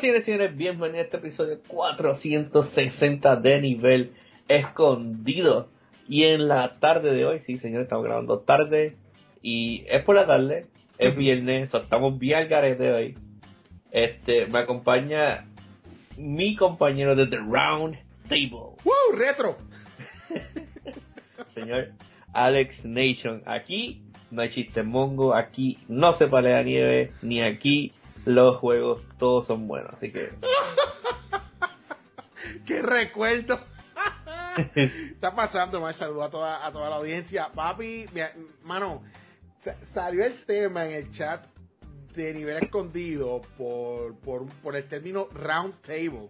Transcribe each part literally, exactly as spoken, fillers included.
señores y señores, bienvenidos a este episodio cuatrocientos sesenta de Nivel Escondido. Y en la tarde de hoy, sí señores, estamos grabando tarde y es por la tarde, es viernes, so, estamos bien al garete hoy. Este, me acompaña mi compañero de The Round Table. ¡Wow! ¡Retro! Señor Alex Nation. Aquí no hay chiste mongo, aquí no se palea nieve, ni aquí los juegos todos son buenos, así que... ¡Qué recuerdo! Está pasando, más saludo a toda, a toda la audiencia. Papi, mi, mano, salió el tema en el chat de Nivel Escondido por, por, por el término Round Table.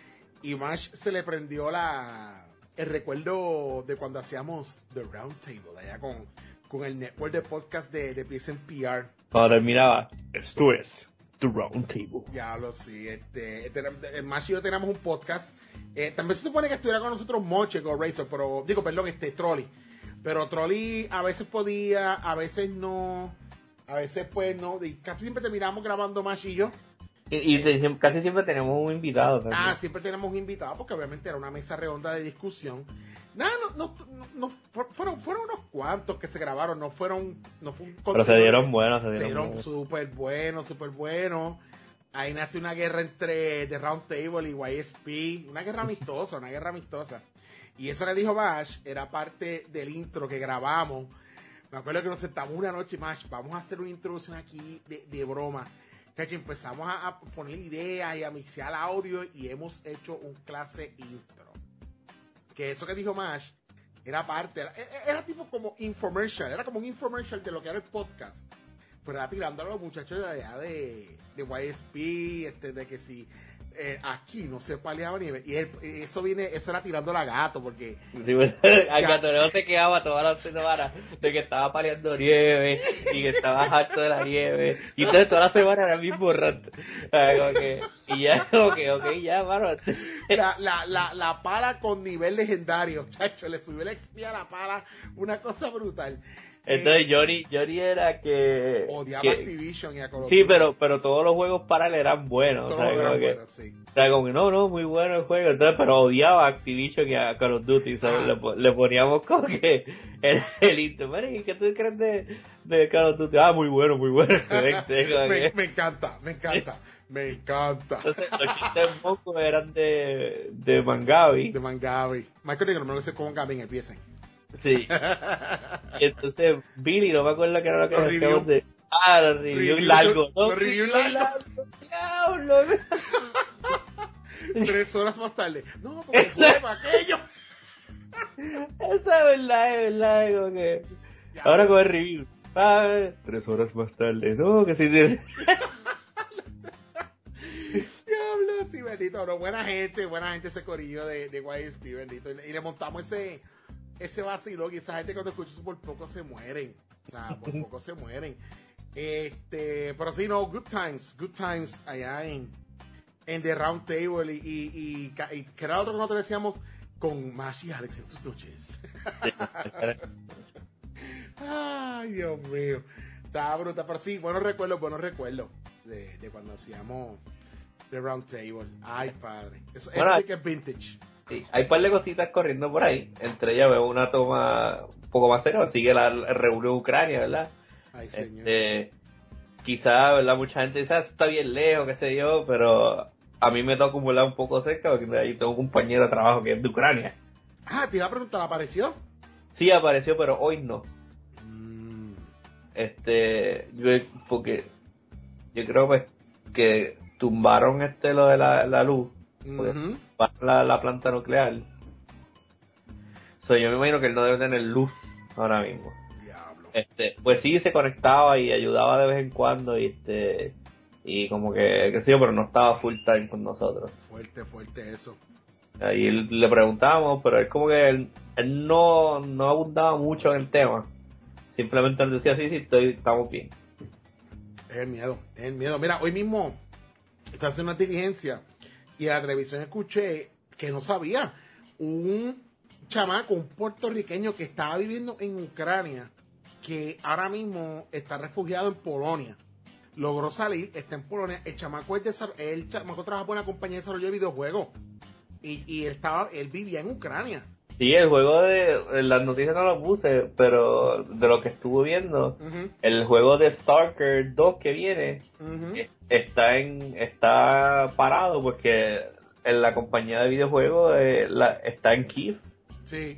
Y Mash se le prendió la el recuerdo de cuando hacíamos The Round Table, allá con, con el network de podcast de, de P S N P R. Cuando terminaba, esto es The Round Table. Ya lo sí, este, este Mash y yo teníamos un podcast. Eh, también se supone que estuviera con nosotros Moche con Razor, pero digo, perdón, este Trolly. Pero Trolly a veces podía, a veces no, a veces pues no, y casi siempre terminamos grabando Mash y yo. Y, y te, casi siempre tenemos un invitado también. Ah, siempre tenemos un invitado porque obviamente era una mesa redonda de discusión. Nada, no, no, no, no fueron, fueron unos cuantos que se grabaron, no fueron, no fue un Pero se dieron buenos, se dieron, se dieron súper buenos, súper buenos. Ahí nace una guerra entre The Round Table y Y S P, una guerra amistosa, una guerra amistosa. Y eso que dijo Mash era parte del intro que grabamos. Me acuerdo que nos sentamos una noche, Mash, vamos a hacer una introducción aquí de, de broma. Que empezamos a, a poner ideas y a mixear audio y hemos hecho un clase intro. Que eso que dijo Mash era parte, era, era tipo como infomercial, era como un infomercial de lo que era el podcast. Pero era tirándolo a los muchachos de allá de, de Y S P, este, de que si eh, aquí no se paleaba nieve. Y él, eso viene, eso era tirando a gato, porque sí, pues, al gatoneo se quedaba todas las semanas de que estaba paleando nieve y que estaba harto de la nieve. Y entonces toda la semana era el mismo rato. Okay. Y ya, ok, ok, ya, mano. La, la, la, la pala con nivel legendario, chacho, le subió la X P a la pala, una cosa brutal. Entonces Johnny, Johnny era que... Odiaba que, Activision y a Call of Sí, Duty. pero, pero todos los juegos para él eran buenos. Todos o sea, eran como buenos, que, sí. O sea, como que no, no, muy bueno el juego. Entonces, pero odiaba a Activision y a Call of Duty. ¿Sabes? Ah. Le, le poníamos como que el, el intro. ¿Y qué tú crees de, de Call of Duty? Ah, muy bueno, muy bueno. Excelente. me, me encanta, me encanta. Me encanta. Entonces, los chistes pocos eran de, de Mangabi. De Mangabi. Michael Negro, no lo sé cómo Gabi empiecen. Sí. Y entonces, Billy, no me acuerdo qué era lo que los decíamos de... Ah, los reviews largos. Los, los reviews largos. Diablo. Tres horas más tarde. No, porque fue para aquello. Esa es verdad, es verdad. Es como que... Ya, ahora con el review. Ah, tres horas más tarde. No, que sí. sí. Diablo, sí, bendito. Bro. Buena gente, buena gente ese corillo de, de Y S P, bendito. Y le montamos ese... ese vacilón, y esa gente cuando escucha eso por poco se mueren, o sea, por poco se mueren. Este, pero sí, no, good times, good times allá en, en The Round Table y, y, y, y que era otro que nosotros decíamos con Mash y Alex en tus noches. Ay, Dios mío, está bruta, pero sí, buenos recuerdos, buenos recuerdos de, de cuando hacíamos The Round Table. Ay, padre, eso, bueno, eso sí que es vintage. Sí, hay un par de cositas corriendo por ahí. Entre ellas veo una toma un poco más seria. Sigue la reunión Ucrania, ¿verdad? Ay, señor. Este, quizá, ¿verdad? Mucha gente dice, ah, está bien lejos, qué sé yo, pero a mí me toca acumular un poco cerca porque ahí tengo un compañero de trabajo que es de Ucrania. Ah, te iba a preguntar, ¿apareció? Sí, apareció, pero hoy no. Mm. Este, yo, porque yo creo pues que tumbaron este lo de la, la luz. Uh-huh. La, la planta nuclear. So, yo me imagino que él no debe tener luz ahora mismo. Diablo. Este, pues sí se conectaba y ayudaba de vez en cuando y este y como que qué sé yo, pero no estaba full time con nosotros. Fuerte, fuerte eso. Ahí le preguntamos, pero él como que él, él no, no abundaba mucho en el tema. Simplemente él decía sí, sí, estoy, estamos bien. Es el miedo, es el miedo. Mira, hoy mismo estaba haciendo una diligencia y en la televisión escuché que no sabía un chamaco, un puertorriqueño que estaba viviendo en Ucrania, que ahora mismo está refugiado en Polonia, logró salir, está en Polonia, el chamaco, es desarroll- el chamaco trabaja por una compañía de desarrollo de videojuegos, y, y él, estaba, él vivía en Ucrania. Sí, el juego de... En las noticias no lo puse, pero de lo que estuve viendo, Uh-huh. el juego de Stalker dos que viene Uh-huh. eh, está en está parado porque en la compañía de videojuegos eh, la, está en Kiev. Sí.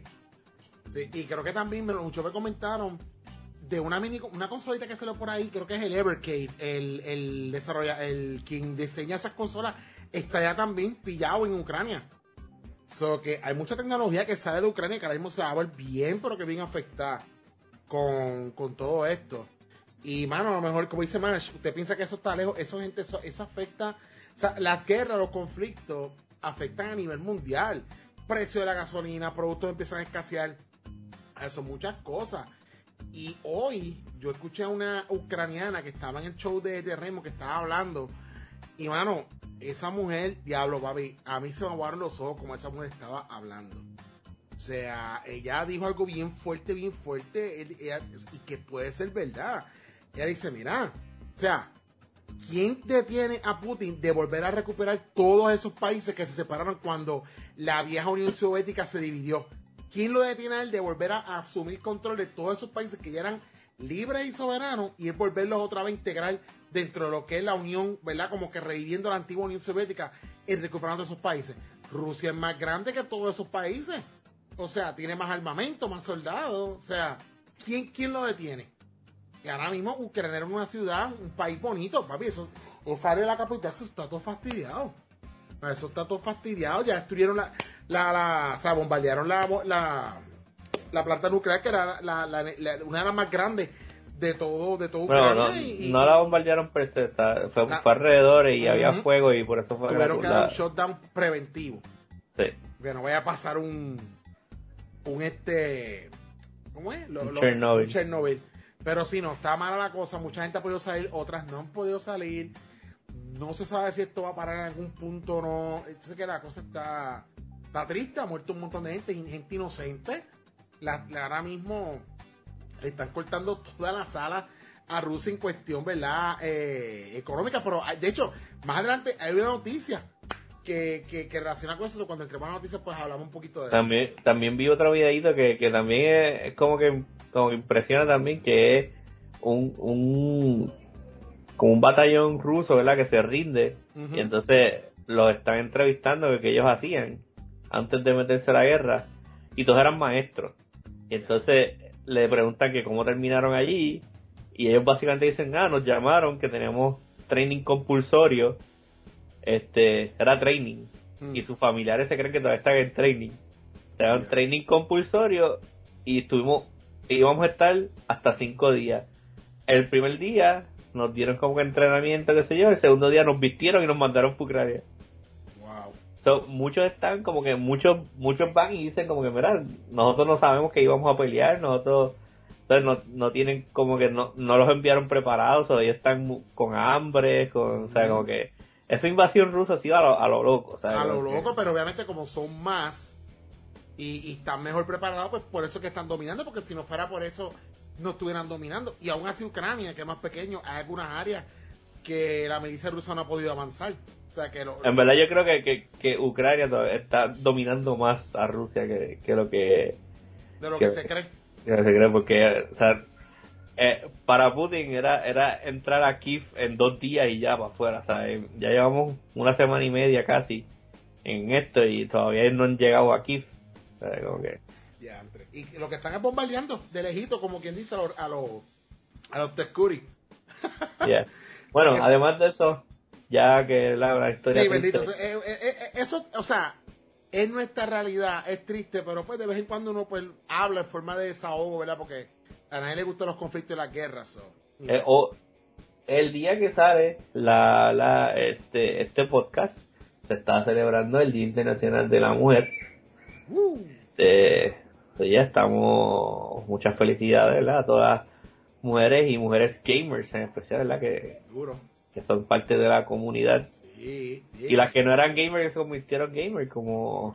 Sí, y creo que también me, muchos me comentaron de una mini una consolita que salió por ahí, creo que es el Evercade, el, el desarrolla, el quien diseña esas consolas está ya también pillado en Ucrania. So que hay mucha tecnología que sale de Ucrania que ahora mismo se va a ver bien, pero que bien afectada con, con todo esto. Y mano, a lo mejor, como dice Mash, usted piensa que eso está lejos, eso gente, eso, eso afecta, o sea, las guerras, los conflictos afectan a nivel mundial. Precio de la gasolina, productos empiezan a escasear, eso, muchas cosas. Y hoy yo escuché a una ucraniana que estaba en el show de, de Remo, que estaba hablando, y mano, esa mujer, diablo, papi, a mí se me aguaron los ojos como esa mujer estaba hablando. O sea, ella dijo algo bien fuerte, bien fuerte, él- ella- y que puede ser verdad. Ella dice, mira, o sea, ¿quién detiene a Putin de volver a recuperar todos esos países que se separaron cuando la vieja Unión Soviética se dividió? ¿Quién lo detiene a él de volver a, a asumir control de todos esos países que ya eran libres y soberanos y es volverlos otra vez a integrar dentro de lo que es la Unión, ¿verdad? Como que reviviendo la antigua Unión Soviética y recuperando esos países. Rusia es más grande que todos esos países. O sea, tiene más armamento, más soldados. O sea, ¿quién, quién lo detiene? Y ahora mismo Ucrania era una ciudad, un país bonito, papi. Eso, esa área de la capital, eso está todo fastidiado. Eso está todo fastidiado. Ya destruyeron la, la, la o sea, bombardearon la, la, la planta nuclear, que era la, la, la, una de las más grandes de todo, de todo Ucrania. Bueno, no, y, no y, la bombardearon per se, está- fue, la- fue alrededor y Ujú. había fuego y por eso fue que la, tuvieron que dar la- un shutdown preventivo. sí, Que no vaya a pasar un, un este, ¿cómo es? Lo- Un lo- Chernobyl. un Chernobyl. Pero si no, está mala la cosa. Mucha gente ha podido salir, otras no han podido salir. No se sabe si esto va a parar en algún punto o no. Entonces que la cosa está, está triste. Ha muerto un montón de gente, gente inocente. La, la- ahora mismo le están cortando toda la sala a Rusia en cuestión, ¿verdad? Eh, económica. Pero hay- de hecho, más adelante hay una noticia que, que, que relaciona con eso. Cuando entremos a noticias, pues hablamos un poquito de eso. también también vi otro videito que, que también es, es como que como que impresiona también, que es un un como un batallón ruso, ¿verdad? Que se rinde. Ujú. Y entonces los están entrevistando que, que ellos hacían antes de meterse a la guerra y todos eran maestros. Y entonces le preguntan que cómo terminaron allí y ellos básicamente dicen, ah, nos llamaron que teníamos training compulsorio, este, era training, Mm. y sus familiares se creen que todavía están en training. Era un Yeah. training compulsorio y estuvimos, íbamos a estar hasta cinco días. El primer día nos dieron como que entrenamiento, qué sé yo, el segundo día nos vistieron y nos mandaron para Ucrania. Wow. So, muchos están como que, muchos muchos van y dicen como que, mira, nosotros no sabemos que íbamos a pelear, nosotros, entonces no, no tienen como que, no, no los enviaron preparados, o ellos están mu- con hambre, con, o sea, como que, esa invasión rusa ha sido a lo, a lo loco, o sea, A lo como que- loco, pero obviamente como son más y, y están mejor preparados, pues por eso que están dominando, porque si no fuera por eso no estuvieran dominando. Y aún así Ucrania, que es más pequeño, hay algunas áreas que la milicia rusa no ha podido avanzar. O sea, que lo, En verdad yo creo que, que, que Ucrania todavía está dominando más a Rusia que, que lo que, de lo que- que se cree. que se cree, porque, o sea, eh, para Putin era era entrar a Kiev en dos días y ya para afuera, o sea, eh, ya llevamos una semana y media casi en esto y todavía no han llegado a Kiev, o sea, como que, Ya, entre- y lo que están es bombardeando de lejito, como quien dice, a los a los, a los Teskuri. yeah. Bueno, O sea, que- además de eso, ya que la, la historia Sí, triste, bendito. Eh, eh, eh, eso, o sea, es nuestra realidad, es triste, pero pues de vez en cuando uno pues habla en forma de desahogo, ¿verdad? Porque a nadie le gustan los conflictos y las guerras. So. eh, o el día que sale la, la este este podcast se está celebrando el Día Internacional de la Mujer. Uh, Eh, pues ya estamos, muchas felicidades, ¿verdad? A todas las mujeres y mujeres gamers en especial, ¿verdad? Que, duro. que son parte de la comunidad. Sí, sí. Y las que no eran gamers que se convirtieron gamers, como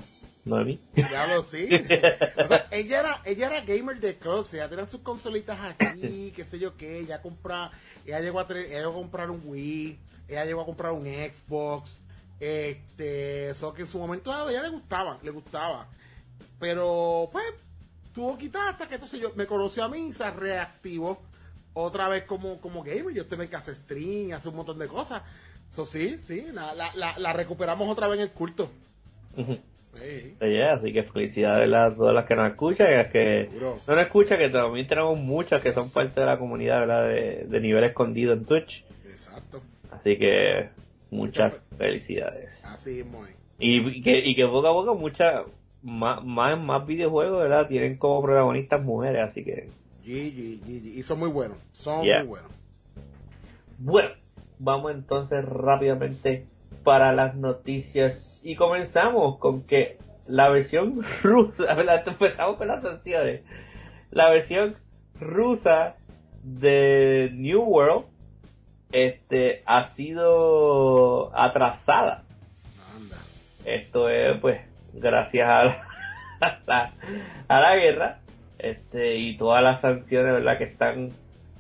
Noemi. Diablo, sí. O sea, ella era, ella era gamer de closet, ella tenía sus consolitas aquí, qué sé yo qué, ella compra, ella llegó a tener, ella llegó a comprar un Wii, ella llegó a comprar un Xbox, este, eso que en su momento dado a ella le gustaba, le gustaba. Pero, pues, tuvo que quitar hasta que entonces yo me conoció a mí y se reactivó otra vez como, como gamer. Yo también que hace stream, hace un montón de cosas. Eso sí, sí, la, la, la, la recuperamos otra vez en el culto. Uh-huh. Sí. Yeah, así que felicidades a todas las que nos escuchan y a las que Seguro. no nos escuchan, que también tenemos muchas que son parte de la comunidad, ¿verdad? De, de nivel escondido en Twitch. Exacto. Así que muchas felicidades. Así es, muy. Y, y, que, y que poco a poco muchas más, más, más videojuegos, ¿verdad? Tienen como protagonistas mujeres, así que... G G, G G. Y son muy buenos, son Yeah. muy buenos. Bueno, vamos entonces rápidamente para las noticias y comenzamos con que la versión rusa, ¿verdad? Empezamos con las sanciones. La versión rusa de New World este ha sido atrasada. Anda. Esto es pues gracias a la, a la, a la guerra este y todas las sanciones, ¿verdad? Que están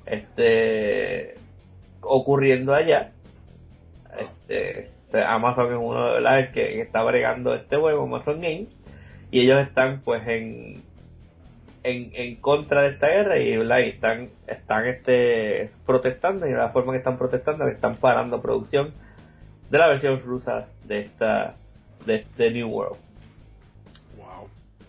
este ocurriendo allá. Este Amazon es uno, ¿verdad? El que, que está bregando este juego, Amazon Games, y ellos están pues en en, en contra de esta guerra y, ¿verdad? Y están están este protestando, y de la forma que están protestando que están parando producción de la versión rusa de esta de este New World. Wow.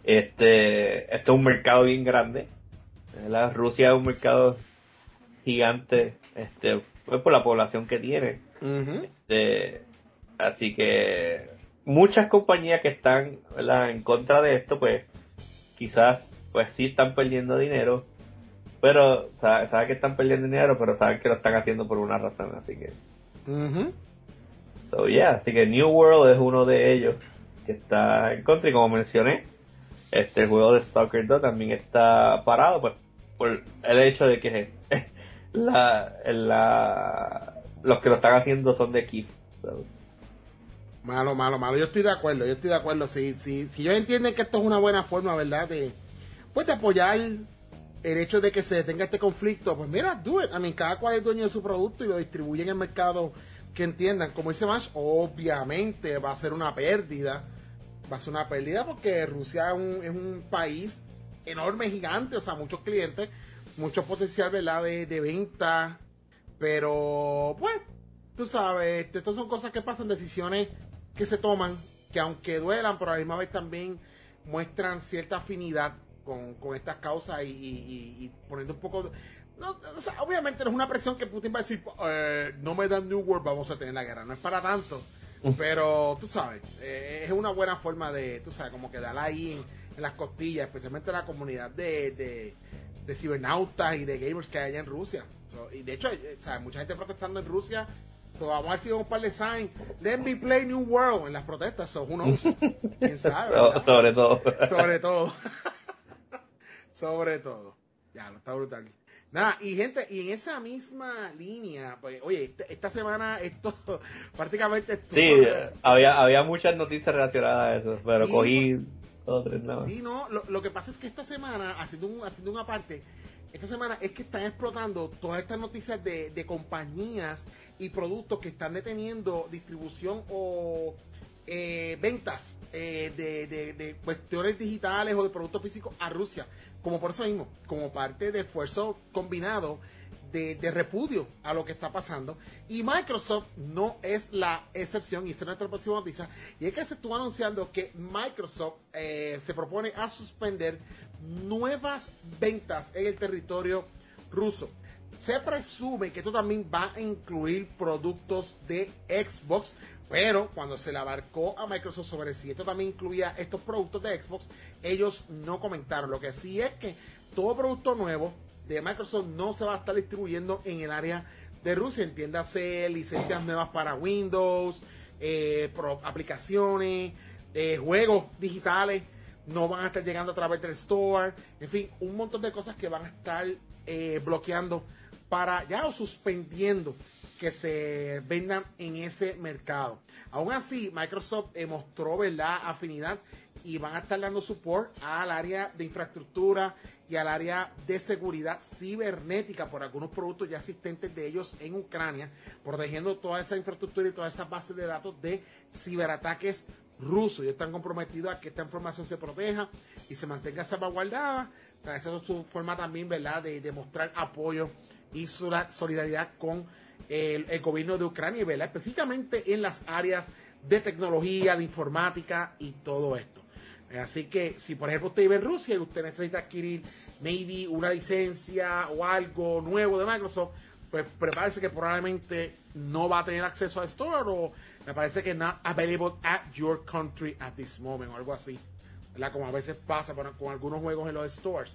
Este esto es un mercado bien grande, ¿verdad? Rusia es un mercado gigante, este pues por la población que tiene. Uh-huh. Este, así que muchas compañías que están, ¿verdad? En contra de esto, pues quizás pues sí están perdiendo dinero, pero saben sabe que están perdiendo dinero, pero saben que lo están haciendo por una razón, así que Uh-huh. so yeah, así que New World es uno de ellos que está en contra, y como mencioné, este el juego de Stalker dos también está parado pues por el hecho de que la, la los que lo están haciendo son de Kiev. So. Malo, malo, malo. Yo estoy de acuerdo, yo estoy de acuerdo. Si, si, si ellos entienden que esto es una buena forma, ¿verdad? De, pues de apoyar el hecho de que se detenga este conflicto, pues mira, do it. I mean, cada cual es dueño de su producto y lo distribuye en el mercado que entiendan. Como dice Mash, obviamente va a ser una pérdida. Va a ser una pérdida porque Rusia es un, es un país enorme, gigante, o sea, muchos clientes, mucho potencial, ¿verdad? De, de venta. Pero, pues, tú sabes, estas son cosas que pasan, decisiones que se toman, que aunque duelan, pero a la misma vez también muestran cierta afinidad con, con estas causas y, y, y poniendo un poco... De, no, o sea, obviamente no es una presión que Putin va a decir, eh, no me dan New World, vamos a tener la guerra. No es para tanto, pero tú sabes, eh, es una buena forma de, tú sabes, como quedar ahí en, en las costillas, especialmente la comunidad de... de de cibernautas y de gamers que hay allá en Rusia. So, y de hecho, hay, o sea, mucha gente protestando en Rusia. So, vamos a ver si vamos para el sign. Let me play New World en las protestas. So, who knows? ¿Quién sabe? So, sobre todo. Sobre todo. Sobre todo. Ya, lo está brutal. Nada, y gente, y en esa misma línea, pues, oye, este, esta semana esto prácticamente estuvo sí, había, había muchas noticias relacionadas a eso, pero sí, cogí dos, tres nada. Sí, no, lo, lo que pasa es que esta semana, haciendo un, haciendo una parte, esta semana es que están explotando todas estas noticias de, de compañías y productos que están deteniendo distribución o eh, ventas eh, de, de, de cuestiones digitales o de productos físicos a Rusia, como por eso mismo, como parte de esfuerzo combinado de, de repudio a lo que está pasando. Y Microsoft no es la excepción, y esa es nuestra próxima noticia, y es que se estuvo anunciando que Microsoft eh, se propone a suspender nuevas ventas en el territorio ruso. Se presume que esto también va a incluir productos de Xbox, pero cuando se le abarcó a Microsoft sobre si esto también incluía estos productos de Xbox, ellos no comentaron. Lo que sí es que todo producto nuevo de Microsoft no se va a estar distribuyendo en el área de Rusia, entiéndase licencias nuevas para Windows, eh, pro, aplicaciones, eh, juegos digitales, no van a estar llegando a través del store, en fin, un montón de cosas que van a estar eh, bloqueando para ya o suspendiendo que se vendan en ese mercado. Aún así, Microsoft eh, mostró, ¿verdad?, afinidad y van a estar dando support al área de infraestructura y al área de seguridad cibernética por algunos productos ya existentes de ellos en Ucrania, protegiendo toda esa infraestructura y todas esas bases de datos de ciberataques rusos. Ellos están comprometidos a que esta información se proteja y se mantenga salvaguardada. O sea, esa es su forma también, ¿verdad?, de demostrar apoyo y solidaridad con el, el gobierno de Ucrania, ¿verdad?, específicamente en las áreas de tecnología, de informática y todo esto. Así que si por ejemplo usted vive en Rusia y usted necesita adquirir maybe una licencia o algo nuevo de Microsoft, pues prepárese que probablemente no va a tener acceso a Store, o me parece que not available at your country at this moment o algo así, ¿verdad?, como a veces pasa con, con algunos juegos en los stores.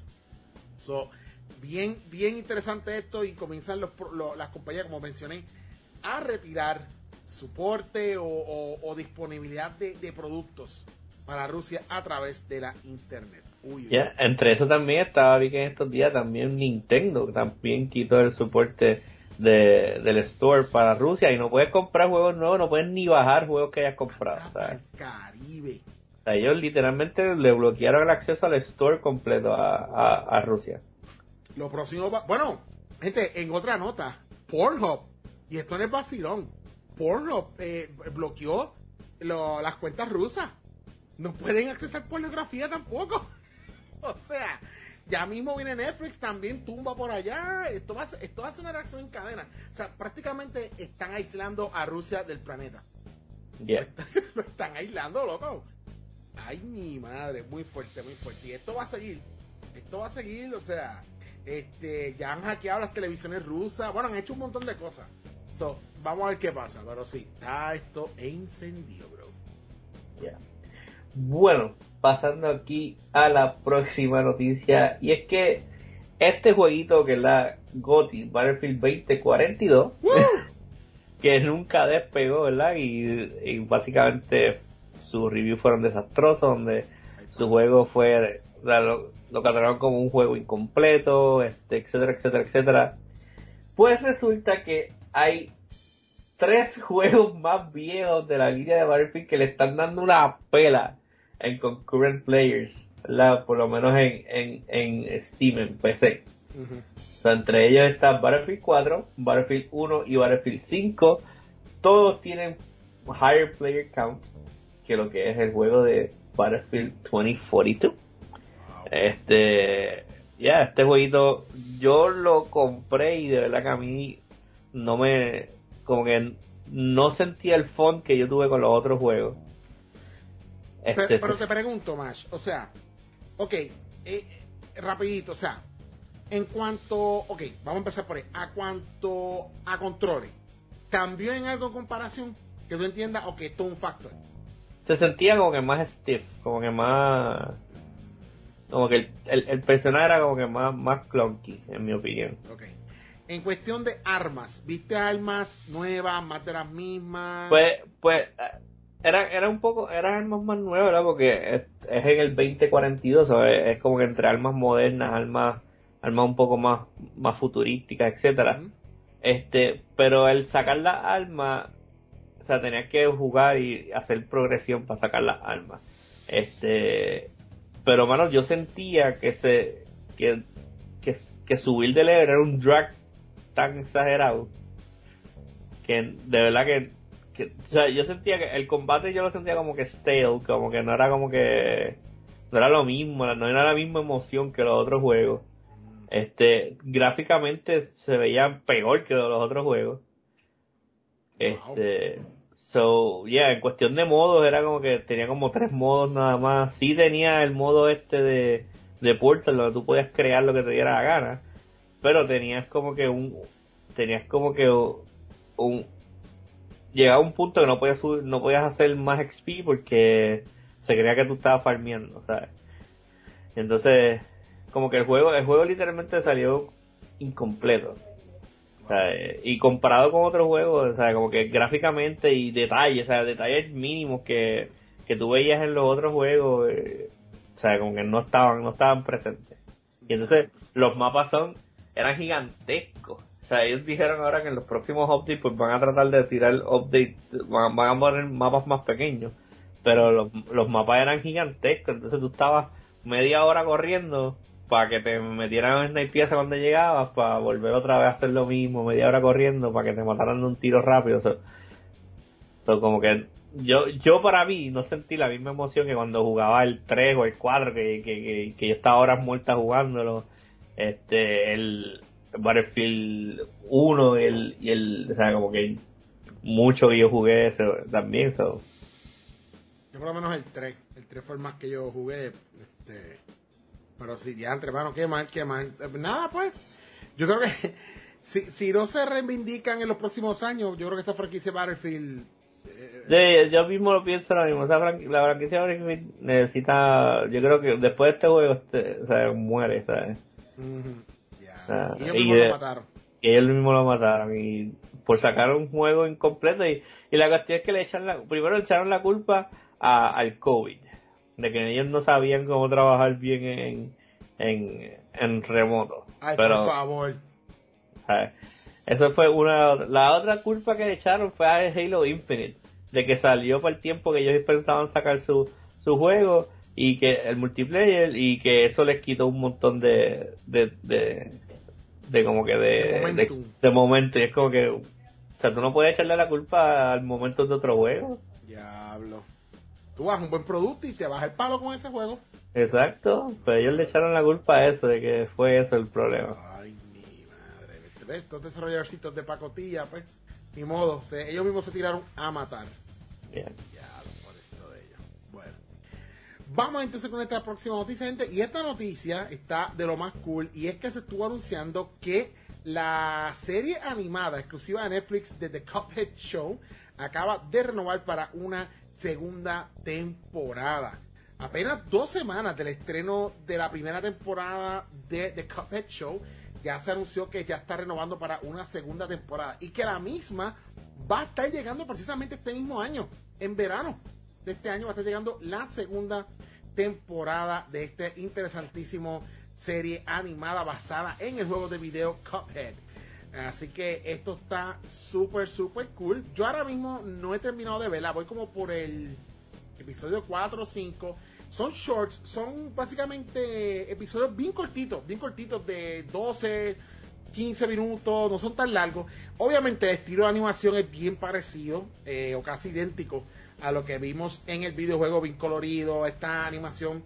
So, bien, bien interesante esto, y comienzan los, los, las compañías, como mencioné, a retirar soporte o, o, o disponibilidad de, de productos para Rusia a través de la internet. Uy, uy. Yeah, entre eso también estaba vi que en estos días también Nintendo también quitó el soporte de, del store para Rusia, y no puedes comprar juegos nuevos, no puedes ni bajar juegos que hayas comprado. ¿Sabes? Caribe. O sea, ellos literalmente le bloquearon el acceso al store completo a, a, a Rusia. Lo próximo va, bueno, gente, en otra nota, Pornhub, y esto no es vacilón, Pornhub eh, bloqueó lo, las cuentas rusas. No pueden accesar pornografía tampoco. O sea, ya mismo viene Netflix, también tumba por allá. Esto va a ser, esto va a ser una reacción en cadena. O sea, prácticamente están aislando a Rusia del planeta. Yeah. Lo están aislando, loco. Ay, mi madre, muy fuerte, muy fuerte. Y esto va a seguir. Esto va a seguir, o sea, este, ya han hackeado las televisiones rusas. Bueno, han hecho un montón de cosas. So, vamos a ver qué pasa. Pero sí, está esto encendido, bro. Yeah. Bueno, pasando aquí a la próxima noticia, y es que este jueguito, que es la G O T Y Battlefield veinte cuarenta y dos, que nunca despegó, ¿verdad? Y, y básicamente sus reviews fueron desastrosos, donde su juego fue, o sea, lo, lo catalogaron como un juego incompleto, este, etcétera, etcétera, etcétera. Pues resulta que hay tres juegos más viejos de la línea de Battlefield que le están dando una pela en concurrent players, ¿verdad? Por lo menos en, en, en Steam, en P C. Uh-huh. O sea, entre ellos está Battlefield cuatro, Battlefield uno y Battlefield cinco. Todos tienen higher player count que lo que es el juego de Battlefield veinte cuarenta y dos. Wow. Este, ya, yeah, este jueguito yo lo compré y de verdad que a mí no me, como que no sentía el fun que yo tuve con los otros juegos. Este, pero, pero te pregunto, Mash, o sea, ok, eh, rapidito, o sea, en cuanto, ok, vamos a empezar por ahí, a cuanto a controles, ¿cambió en algo en comparación? Que tú entiendas, ok, esto es un factor. Se sentía como que más stiff, como que más, como que el, el, el personaje era como que más, más clunky, en mi opinión. Ok. En cuestión de armas, ¿viste armas nuevas, más de las mismas? Pues, pues, era, era un poco, eran armas más nuevas, ¿verdad? Porque es, es en el veinte cuarenta y dos, o sea, es, es como que entre armas modernas, armas, armas un poco más, más futurísticas, etcétera. Uh-huh. Este, pero el sacar las armas, o sea, tenías que jugar y hacer progresión para sacar las armas. Este, pero mano, yo sentía que se, que, que, que subir de level era un drag tan exagerado que de verdad que, que o sea, yo sentía que el combate yo lo sentía como que stale, como que no era como que no era lo mismo, no era la misma emoción que los otros juegos. Este, gráficamente se veía peor que los otros juegos. Este, so, yeah, en cuestión de modos era como que tenía como tres modos nada más. Sí tenía el modo este de, de Portal, donde tú podías crear lo que te diera la gana, pero tenías como que un, tenías como que un, llegaba a un punto que no podías subir, no podías hacer más X P porque se creía que tú estabas farmeando, ¿sabes? Entonces, como que el juego, el juego literalmente salió incompleto. O sea, y comparado con otros juegos, o sea, como que gráficamente y detalles, o sea, detalles mínimos que, que tú veías en los otros juegos, eh, o sea, como que no estaban, no estaban presentes. Y entonces, los mapas son, eran gigantescos. O O sea, ellos dijeron ahora que en los próximos updates pues van a tratar de tirar updates, van, van a poner mapas más pequeños, pero los, los mapas eran gigantescos, entonces tú estabas media hora corriendo para que te metieran en una pieza cuando llegabas, para volver otra vez a hacer lo mismo, media hora corriendo para que te mataran de un tiro rápido. O sea, so, como que yo yo para mí no sentí la misma emoción que cuando jugaba el tres o el cuatro, que, que, que, que yo estaba horas muertas jugándolo, este el Battlefield uno y el, y el, o sea, como que mucho que yo jugué eso también. So. Yo por lo menos el tres, el tres fue el más que yo jugué, este, pero sí, ya entre manos, qué mal, qué mal. Nada, pues, yo creo que si, si no se reivindican en los próximos años, yo creo que esta franquicia Battlefield... Eh, yo, yo mismo lo pienso ahora mismo, o sea, la franquicia Battlefield necesita, yo creo que después de este juego, este, o sea, muere, ¿sabes? Uh-huh. Yeah. O sea, y ellos y mismos de, lo mataron. Y ellos mismos lo mataron, y por sacar un juego incompleto, y, y la cuestión es que le echan la, primero le echaron la culpa a, al COVID, de que ellos no sabían cómo trabajar bien en, en, en remoto. Ay, pero, por favor. ¿sabes? Eso fue una, la otra culpa que le echaron fue a Halo Infinite, de que salió para el tiempo que ellos pensaban sacar su, su juego, y que el multiplayer, y que eso les quitó un montón de, de, de, de como que de, De momentum. de, de momento, y es como que, o sea, tú no puedes echarle la culpa al momento de otro juego. Diablo. Tú vas a un buen producto y te vas el palo con ese juego. Exacto, pero ellos le echaron la culpa a eso, de que fue eso el problema. Ay, mi madre. ¿Ves? Estos desarrolladorcitos de pacotilla, pues, ni modo, se, ellos mismos se tiraron a matar. Yeah. Diablo, por esto de ellos. Bueno. Vamos entonces con esta próxima noticia, gente. Y esta noticia está de lo más cool, y es que se estuvo anunciando que la serie animada exclusiva de Netflix de The Cuphead Show acaba de renovar para una segunda temporada. Apenas dos semanas del estreno de la primera temporada de The Cuphead Show, ya se anunció que ya está renovando para una segunda temporada, y que la misma va a estar llegando precisamente este mismo año, en verano de este año va a estar llegando la segunda temporada de este interesantísimo serie animada basada en el juego de video Cuphead. Así que esto está súper, súper cool. Yo ahora mismo no he terminado de verla, voy como por el episodio cuatro o cinco. Son shorts, son básicamente episodios bien cortitos, bien cortitos de doce, quince minutos, no son tan largos. Obviamente el estilo de animación es bien parecido, eh, o casi idéntico a lo que vimos en el videojuego, bien colorido, esta animación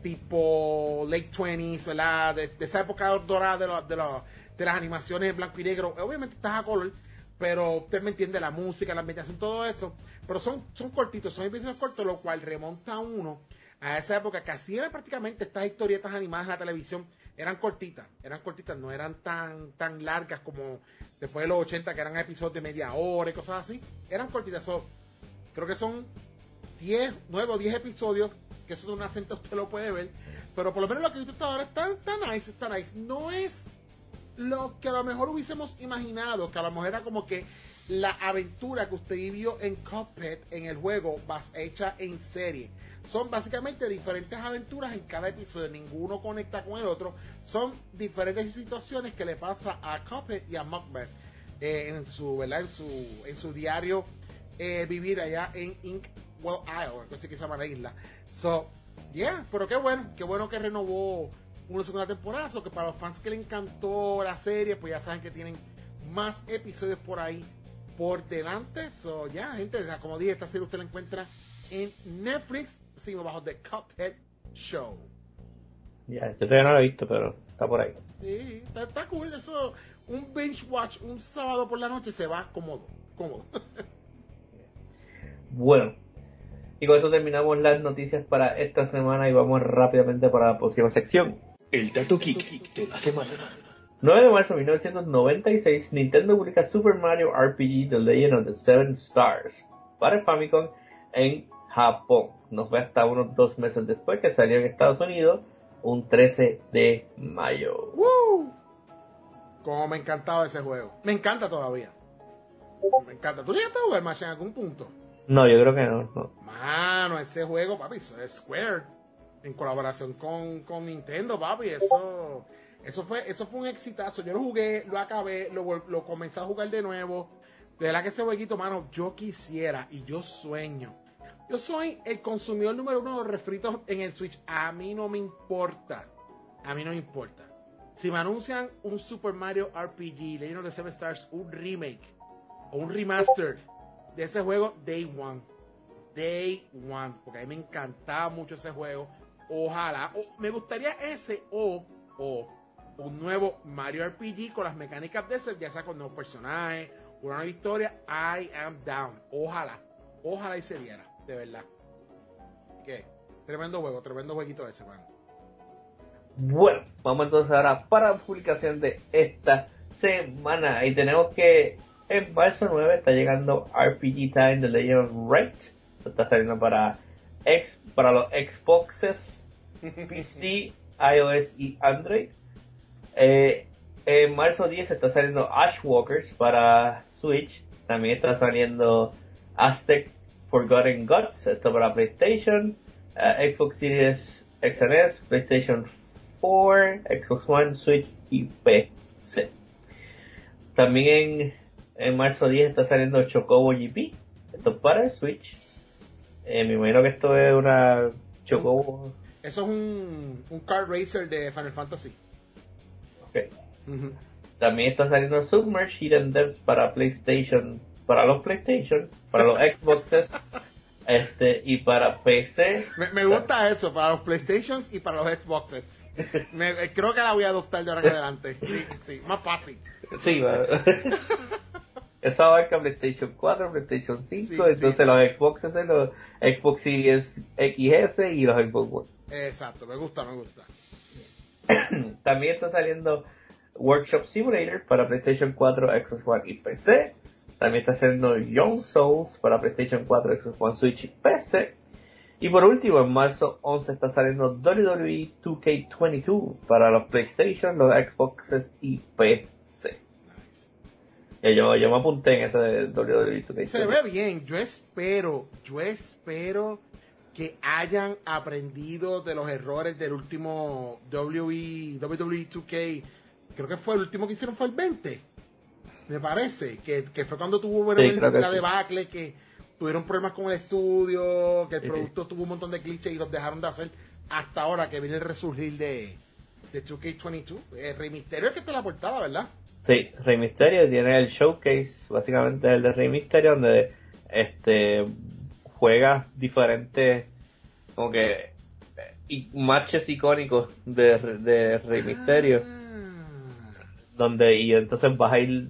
tipo late twenties, ¿verdad? De, de esa época dorada de, lo, de, lo, de las animaciones en blanco y negro. Obviamente está a color, pero usted me entiende, la música, la ambientación, todo eso. Pero son, son cortitos, son episodios cortos, lo cual remonta a uno a esa época que así eran prácticamente estas historietas animadas en la televisión. Eran cortitas, eran cortitas, no eran tan, tan largas como después de los ochenta, que eran episodios de media hora y cosas así. Eran cortitas, so, creo que son diez, nueve o diez episodios, que eso es un acento, usted lo puede ver. Pero por lo menos lo que he visto hasta ahora está, está nice, está nice. No es lo que a lo mejor hubiésemos imaginado, que a lo mejor era como que la aventura que usted vivió en Cuphead en el juego, vas hecha en serie. Son básicamente diferentes aventuras en cada episodio, ninguno conecta con el otro. Son diferentes situaciones que le pasa a Cuphead y a Mugman eh, en su, ¿verdad? En su, en su diario eh, vivir allá en Inkwell Isle, no sé qué se llama la isla. So, yeah, pero qué bueno, qué bueno que renovó una segunda temporada, so que para los fans que le encantó la serie, pues ya saben que tienen más episodios por ahí por delante. So, ya, yeah, gente, como dije, esta serie usted la encuentra en Netflix, seguimos bajo The Cuphead Show. Ya, yeah, yo todavía no lo he visto, pero está por ahí. Sí, está, está cool, eso, un binge watch, un sábado por la noche se va cómodo, cómodo. Bueno, y con esto terminamos las noticias para esta semana y vamos rápidamente para la próxima sección. El dato geek de la semana. nueve de marzo de mil novecientos noventa y seis, Nintendo publica Super Mario R P G The Legend of the Seven Stars para el Famicom en Japón. No fue hasta unos dos meses después que salió en Estados Unidos, un trece de mayo. ¡Woo! Como me encantaba ese juego. Me encanta todavía. Me encanta. ¿Tú llegaste a jugar más en algún punto? No, yo creo que no, no. Mano, ese juego, papi, eso es Square. En colaboración con, con Nintendo, papi. Eso Eso fue, eso fue un exitazo. Yo lo jugué, lo acabé, lo, lo comencé a jugar de nuevo. De verdad que ese jueguito, mano, yo quisiera y yo sueño. Yo soy el consumidor número uno de los refritos en el Switch. A mí no me importa. A mí no me importa. Si me anuncian un Super Mario R P G, Legend of the Seven Stars, un remake o un remastered de ese juego, Day One. Day One. Porque a mí me encantaba mucho ese juego. Ojalá. O, me gustaría ese o, o un nuevo Mario R P G con las mecánicas de ese, ya sea con nuevos personajes, una nueva historia. I am down. Ojalá. Ojalá y se diera. De verdad. ¿Qué? Tremendo juego, tremendo jueguito ese, man. Bueno, vamos entonces ahora para la publicación de esta semana. Y tenemos que en marzo nueve está llegando R P G Time The Legend of Wraith. Está saliendo para, X, para los Xboxes, P C, iOS y Android. Eh, en marzo diez está saliendo Ashwalkers para Switch. También está saliendo Aztec Forgotten Gods. Esto para PlayStation, uh, Xbox Series X and S, PlayStation cuatro, Xbox One, Switch y P C. También en, en marzo diez está saliendo Chocobo G P. Esto es para el Switch. Eh, me imagino que esto es una Chocobo. Eso es un, un kart racer de Final Fantasy. Ok. Uh-huh. También está saliendo Submerged Hidden Depths para PlayStation, para los PlayStation, para los Xboxes, este y para P C. Me, me gusta eso, para los PlayStations y para los Xboxes. Me, creo que la voy a adoptar de ahora en adelante. Sí, sí, más fácil. Sí, bueno. Esa abarca PlayStation cuatro, PlayStation cinco, sí, entonces sí. los Xboxes, los Xbox Series X S y los Xbox One. Exacto, me gusta, me gusta. También está saliendo Workshop Simulator para PlayStation cuatro, Xbox One y P C. También está saliendo Young Souls para PlayStation cuatro, Xbox One, Switch y P C. Y por último, en marzo once está saliendo W W E dos K veintidós para los PlayStation, los Xboxes y P C. Nice. Yo, yo me apunté en ese de W W E dos K veintidós. Se ve bien. Yo espero, yo espero que hayan aprendido de los errores del último W W E, W W E dos K. Creo que fue el último que hicieron fue el veinte. Me parece, que, que fue cuando tuvo bueno, sí, el, que la sí. debacle, que tuvieron problemas con el estudio, que el sí, producto sí. tuvo un montón de glitches y los dejaron de hacer hasta ahora que viene el resurgir de, de dos K veintidós. Eh, Rey Mysterio es que está en la portada, ¿verdad? Sí, Rey Mysterio tiene el showcase, básicamente el de Rey Mysterio, donde este juega diferentes como que y matches icónicos de, de Rey ah. Mysterio, donde y entonces vas a ir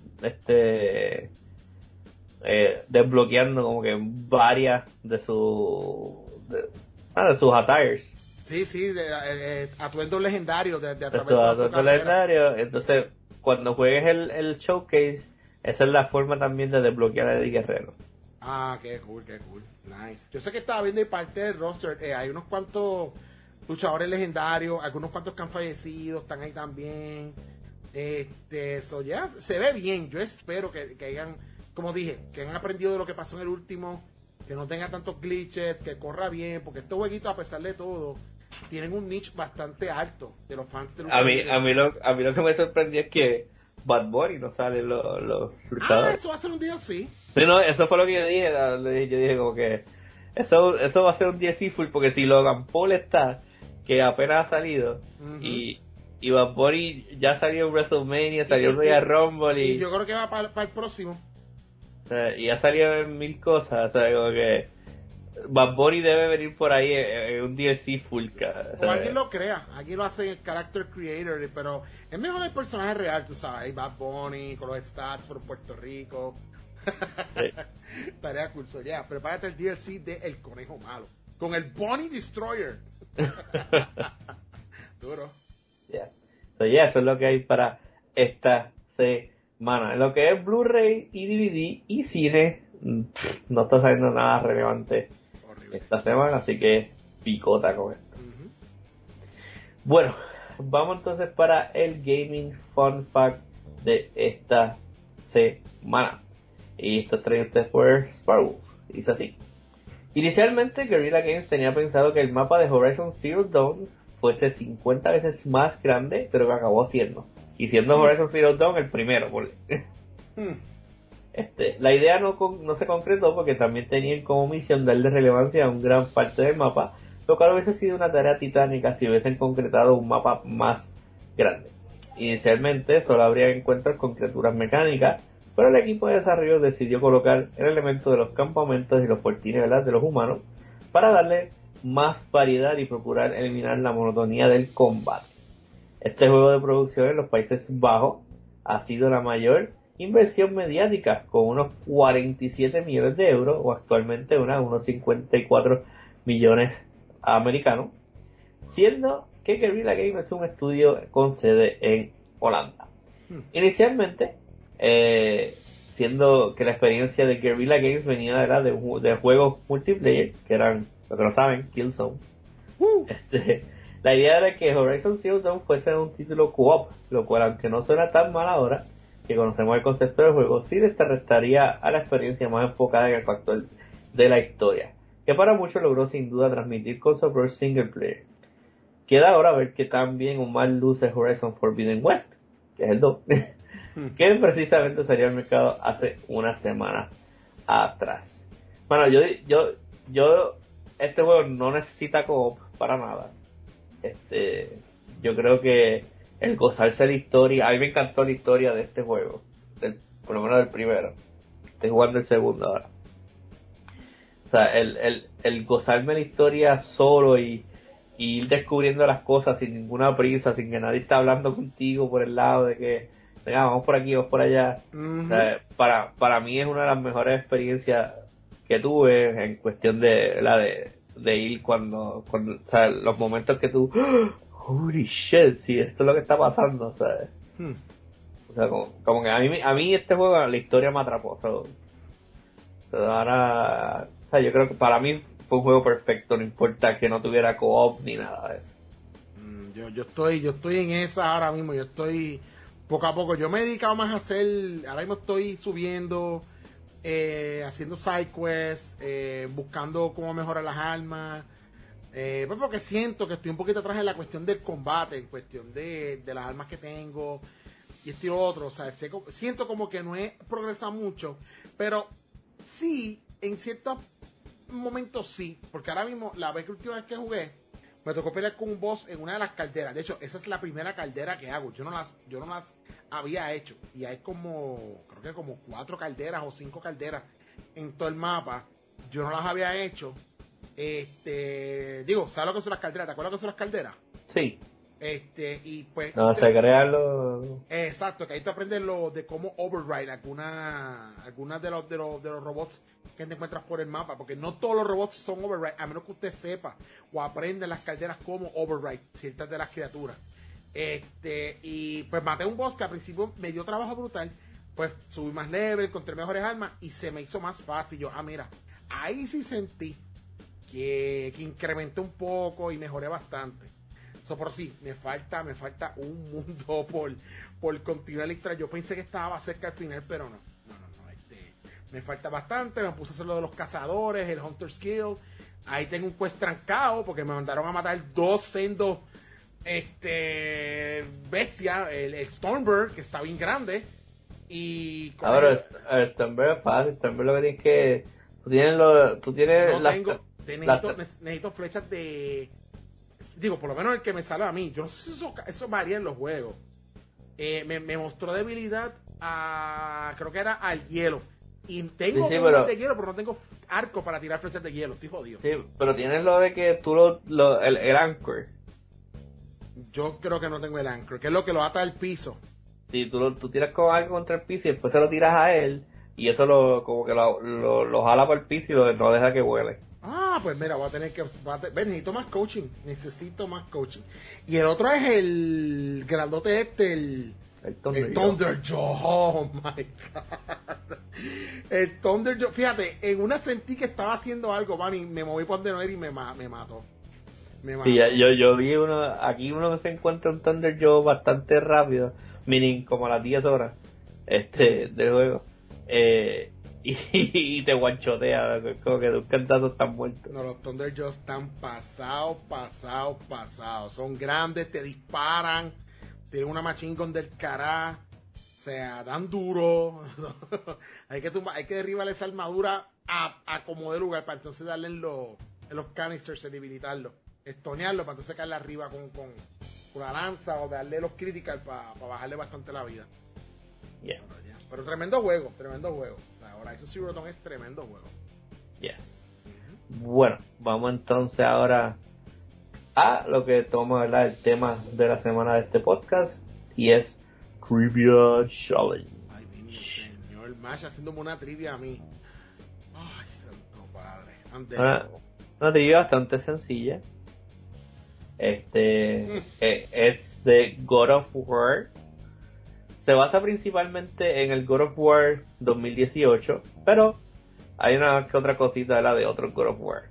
este eh, desbloqueando como que varias de sus de, ah, de sus attires. Sí, sí, de, de, de atuendos legendarios de, de, de, de sus atuendos legendarios. Entonces cuando juegues el, el showcase, esa es la forma también de desbloquear a Eddie Guerrero. Ah, qué cool, qué cool. Nice. Yo sé que estaba viendo parte del roster. Eh, hay unos cuantos luchadores legendarios, algunos cuantos que han fallecido, están ahí también. Este, eso ya se ve bien. Yo espero que, que hayan, como dije, que hayan aprendido de lo que pasó en el último, que no tenga tantos glitches, que corra bien, porque estos jueguitos, a pesar de todo, tienen un niche bastante alto de los fans del A mí, a mí lo, a mí lo que me sorprendió es que Bad Bunny no sale los, los luchadores. Ah, eso va a ser un D L C. Sí, no, eso fue lo que yo dije. Yo dije como que eso, eso va a ser un D L C full, porque si Logan Paul está, que apenas ha salido, uh-huh. y y Bad Bunny ya salió en WrestleMania, salió en Royal Rumble y, y yo creo que va para, para el próximo. O sea, y ya salió en mil cosas, o sea, como que Bad Bunny debe venir por ahí en, en un D L C full, cara, o alguien lo crea, aquí lo hace el character creator, pero es mejor el personaje real, tú sabes, Bad Bunny con los stats por Puerto Rico. Sí. Tarea curso, ya, yeah, prepárate el D L C de El Conejo Malo con el Bunny Destroyer. Duro. Ya, yeah. So, yeah, eso es lo que hay para esta semana. En lo que es Blu-ray y D V D y cine, no está saliendo nada relevante horrible esta semana, así que picota con esto. Uh-huh. Bueno, vamos entonces para el Gaming Fun Fact de esta semana. Y esto trae ustedes por Sparwolf. Dice así: inicialmente Guerrilla Games tenía pensado que el mapa de Horizon Zero Dawn fuese cincuenta veces más grande de lo que acabó siendo. Y siendo mm. Horizon Zero Dawn el primero. Porque mm. este, la idea no, con, no se concretó porque también tenían como misión darle relevancia a una gran parte del mapa, lo cual hubiese sido una tarea titánica si hubiesen concretado un mapa más grande. Inicialmente solo habría encuentros con criaturas mecánicas, pero el equipo de desarrollo decidió colocar el elemento de los campamentos y los fortines, ¿verdad?, de los humanos para darle más variedad y procurar eliminar la monotonía del combate. Este juego de producción en los Países Bajos ha sido la mayor inversión mediática, con unos cuarenta y siete millones de euros, o actualmente unos, unos cincuenta y cuatro millones americanos, siendo que Guerrilla Games es un estudio con sede en Holanda. Hmm. Inicialmente, eh, siendo que la experiencia de Guerrilla Games venía de, de juegos multiplayer, que eran, lo que no saben, Killzone. Uh. Este, la idea era que Horizon Zero Dawn fuese un título co-op, lo cual, aunque no suena tan mal ahora que conocemos el concepto del juego, sí le restaría a la experiencia más enfocada en el factor de la historia, que para muchos logró sin duda transmitir con su approach single player. Queda ahora ver qué tan bien o mal luce Horizon Forbidden West, que es el dos, que precisamente salió al mercado hace una semana atrás. Bueno, yo, yo, yo, este juego no necesita co-op para nada. Este, yo creo que el gozarse la historia, a mí me encantó la historia de este juego, del, por lo menos del primero. Estoy jugando el segundo ahora. O sea, el, el, el gozarme la historia solo y, y ir descubriendo las cosas sin ninguna prisa, sin que nadie esté hablando contigo por el lado de que, venga, vamos por aquí, vamos por allá. Uh-huh. O sea, para, para mí es una de las mejores experiencias que tuve en cuestión de la de, de ir cuando, cuando, o sea, los momentos que tú, holy shit, sí, esto es lo que está pasando, ¿sabes? Hmm. O sea, como, como que a mí, a mí este juego, la historia me atrapó, o sea, o sea, ahora, o sea, yo creo que para mí fue un juego perfecto, no importa que no tuviera co-op ni nada de eso. Mm, yo, yo estoy, yo estoy en esa ahora mismo, yo estoy poco a poco, yo me he dedicado más a hacer, ahora mismo estoy subiendo, eh, haciendo side quests, eh, buscando cómo mejorar las armas, eh, pues porque siento que estoy un poquito atrás en la cuestión del combate, en cuestión de, de las armas que tengo y esto y lo otro, o sea, sé, siento como que no he progresado mucho, pero sí, en ciertos momentos sí, porque ahora mismo, la vez que última vez que jugué, me tocó pelear con un boss en una de las calderas. De hecho, esa es la primera caldera que hago. Yo no las, yo no las había hecho. Y hay como, creo que como cuatro calderas o cinco calderas en todo el mapa. Yo no las había hecho. Este, digo, ¿sabes lo que son las calderas? ¿Te acuerdas lo que son las calderas? Sí. Este, y pues. No, se crean los. Exacto, que ahí te aprendes lo de cómo override alguna, algunas de los, de los, de los robots que te encuentras por el mapa, porque no todos los robots son override, a menos que usted sepa o aprenda en las calderas cómo override ciertas de las criaturas. Este, y pues maté un boss que al principio me dio trabajo brutal, pues subí más level, encontré mejores armas y se me hizo más fácil. Yo, ah, mira, ahí sí sentí que, que incrementé un poco y mejoré bastante. So, por sí, me falta, me falta un mundo por, por continuar la historia. Yo pensé que estaba cerca al final, pero no. No, no, no. Este, me falta bastante. Me puse a hacer lo de los cazadores, el Hunter's Guild. Ahí tengo un quest trancado porque me mandaron a matar dos sendos este bestias. El, el Stormbird, que está bien grande. Y ah, pero el, el Stormbird es fácil. Stormbird lo que tienes que. Tú tienes lo. Tú tienes. No las, tengo. Necesito, las, necesito flechas de. Digo, por lo menos el que me sale a mí. Yo no sé si eso, eso varía en los juegos. Eh, me, me mostró debilidad a. Creo que era al hielo. Y tengo sí, sí, pero, de hielo, pero no tengo arco para tirar flechas de hielo. Estoy jodido. Sí, pero tienes lo de que tú lo. lo el, el anchor. Yo creo que no tengo el anchor, que es lo que lo ata al piso. Sí, tú, lo, tú tiras con algo contra el piso y después se lo tiras a él. Y eso lo como que lo, lo, lo jala para el piso y lo, no deja que vuele. Ah, pues mira, voy a tener que... Voy a te, ven, necesito más coaching. Necesito más coaching. Y el otro es el grandote este, el... El Thunder, el Thunder Jaw. Oh, my God. El Thunder Jaw. Fíjate, en una sentí que estaba haciendo algo, man, y me moví por donde no era y me, me mató. Me mató. Sí, yo, yo vi uno... Aquí uno se encuentra un Thunder Jaw bastante rápido. Meaning, como a las diez horas este del juego. Eh... y, y te guanchotea, como que de un cantazo están muertos. No, los Thunderjaws están pasados, pasados, pasados. Son grandes, te disparan, tienen una machine gun del cará, o sea, dan duro. hay que tumbar, hay que derribar esa armadura a, a como de lugar para entonces darle en los, en los canisters y debilitarlo. Estonearlo para entonces caerle arriba con, con, con la lanza o darle los critical para pa bajarle bastante la vida. Yeah. Pero, ya. Pero tremendo juego, tremendo juego. Ahora, ese Zero Dawn es tremendo juego. Yes. Bueno, vamos entonces ahora a lo que toma, ¿verdad?, el tema de la semana de este podcast, y es Trivia Challenge. Ay, mi señor, Mash haciéndome una trivia a mí. Ay, santo padre. Una, una trivia bastante sencilla. Este Mm. eh, es de God of War. Se basa principalmente en el God of War dos mil dieciocho, pero hay una que otra cosita de la de otro God of War.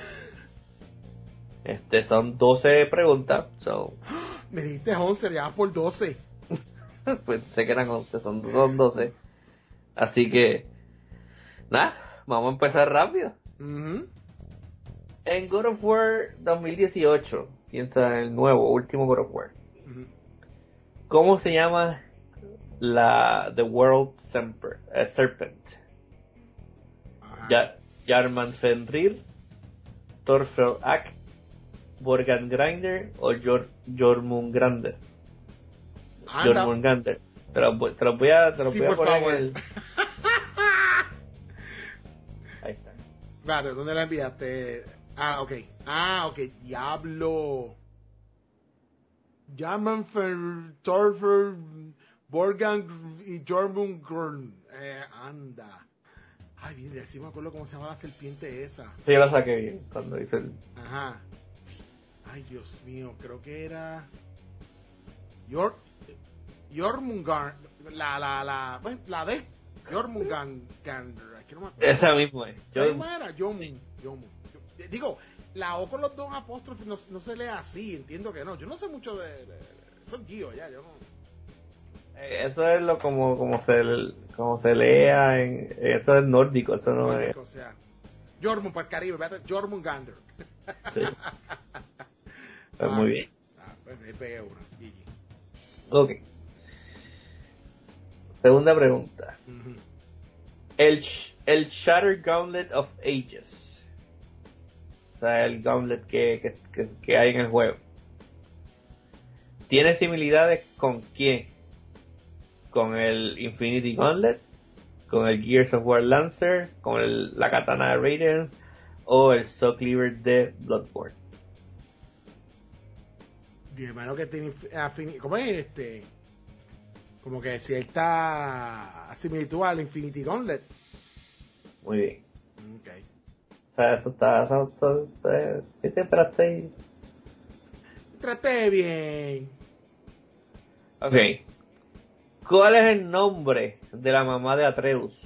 Este son doce preguntas, so, Me dijiste once, ya vas por doce. pues sé que eran once, son, son doce. Así que, nada, vamos a empezar rápido. Uh-huh. En God of War dos mil dieciocho, piensa en el nuevo, último God of War. Uh-huh. ¿Cómo se llama la The World Semper, eh, Serpent? Ajá. Ya, Jarman Fenrir, Thorfell-Ak, Borgangrinder o Jor, Jormungrander. Anda. Jormungrander. Te los voy, te los voy a, te los Sí, voy a por poner favor. en el... Ahí está. Espérate, ¿dónde la enviaste? Ah, ok. Ah, ok. Diablo. Llaman Torfer, Borgan y Jormungurn. Eh, anda. Ay, mira, sí me acuerdo cómo se llama la serpiente esa. Sí, yo lo saqué bien cuando hice el... Ajá. Ay, Dios mío, creo que era... Yor... Jormungarn. La, la, la... Bueno, la de... Jormungarn. Que no me acuerdo. Esa misma es. Yo- ¿Cómo era? Yomun. Yomun. Yo- Digo, la O con los dos apóstrofes no, no se lee así, entiendo que no. Yo no sé mucho de... de, de eso es guío, ya, yo no... eh, Eso es lo como, como se como se lea en... Eso es nórdico, eso no no, es... O sea, Jormun para el Caribe, fíjate, Jormungander. Sí. Pues muy bien. Ah, pues me pegué una. G G. Ok. Segunda pregunta. Ujú. El, Sh- el Shattered Gauntlet of Ages. O sea, el gauntlet que, que, que, que hay en el juego. ¿Tiene similitudes con quién? ¿Con el Infinity Gauntlet? ¿Con el Gears of War Lancer? ¿Con el, la katana de Raiden? ¿O el Soul Cleaver de Bloodborne? Mi hermano que tiene inf- afini- ¿cómo es este? Como que cierta similitud al Infinity Gauntlet. Muy bien. Ok. O sea, eso está... Eso, eso, eso, ¿qué te esperaste ahí? Traté bien. Ok. ¿Cuál es el nombre de la mamá de Atreus?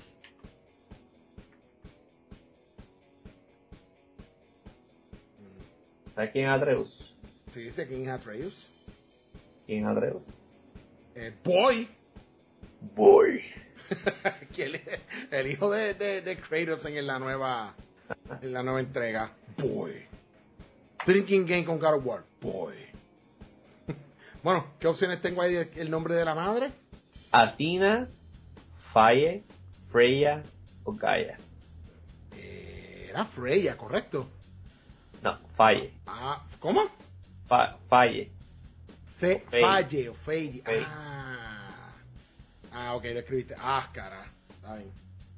¿Sabes quién es Atreus? Sí, dice King Atreus. ¿Quién es Atreus? Eh, Boy. Boy. que el, el hijo de, de, de Kratos en la nueva en la nueva entrega. Boy. Drinking Game con God of War. Boy. Bueno, ¿qué opciones tengo ahí? ¿El nombre de la madre? Athena, Faye, Freya o Gaia. Eh, era Freya, ¿correcto? No, Faye. Ah, ¿cómo? Fa- Faye. Fe, Fey. Falle o Fey. Fey. Ah. Ah, ok, lo escribiste. Ah, cara. Está bien.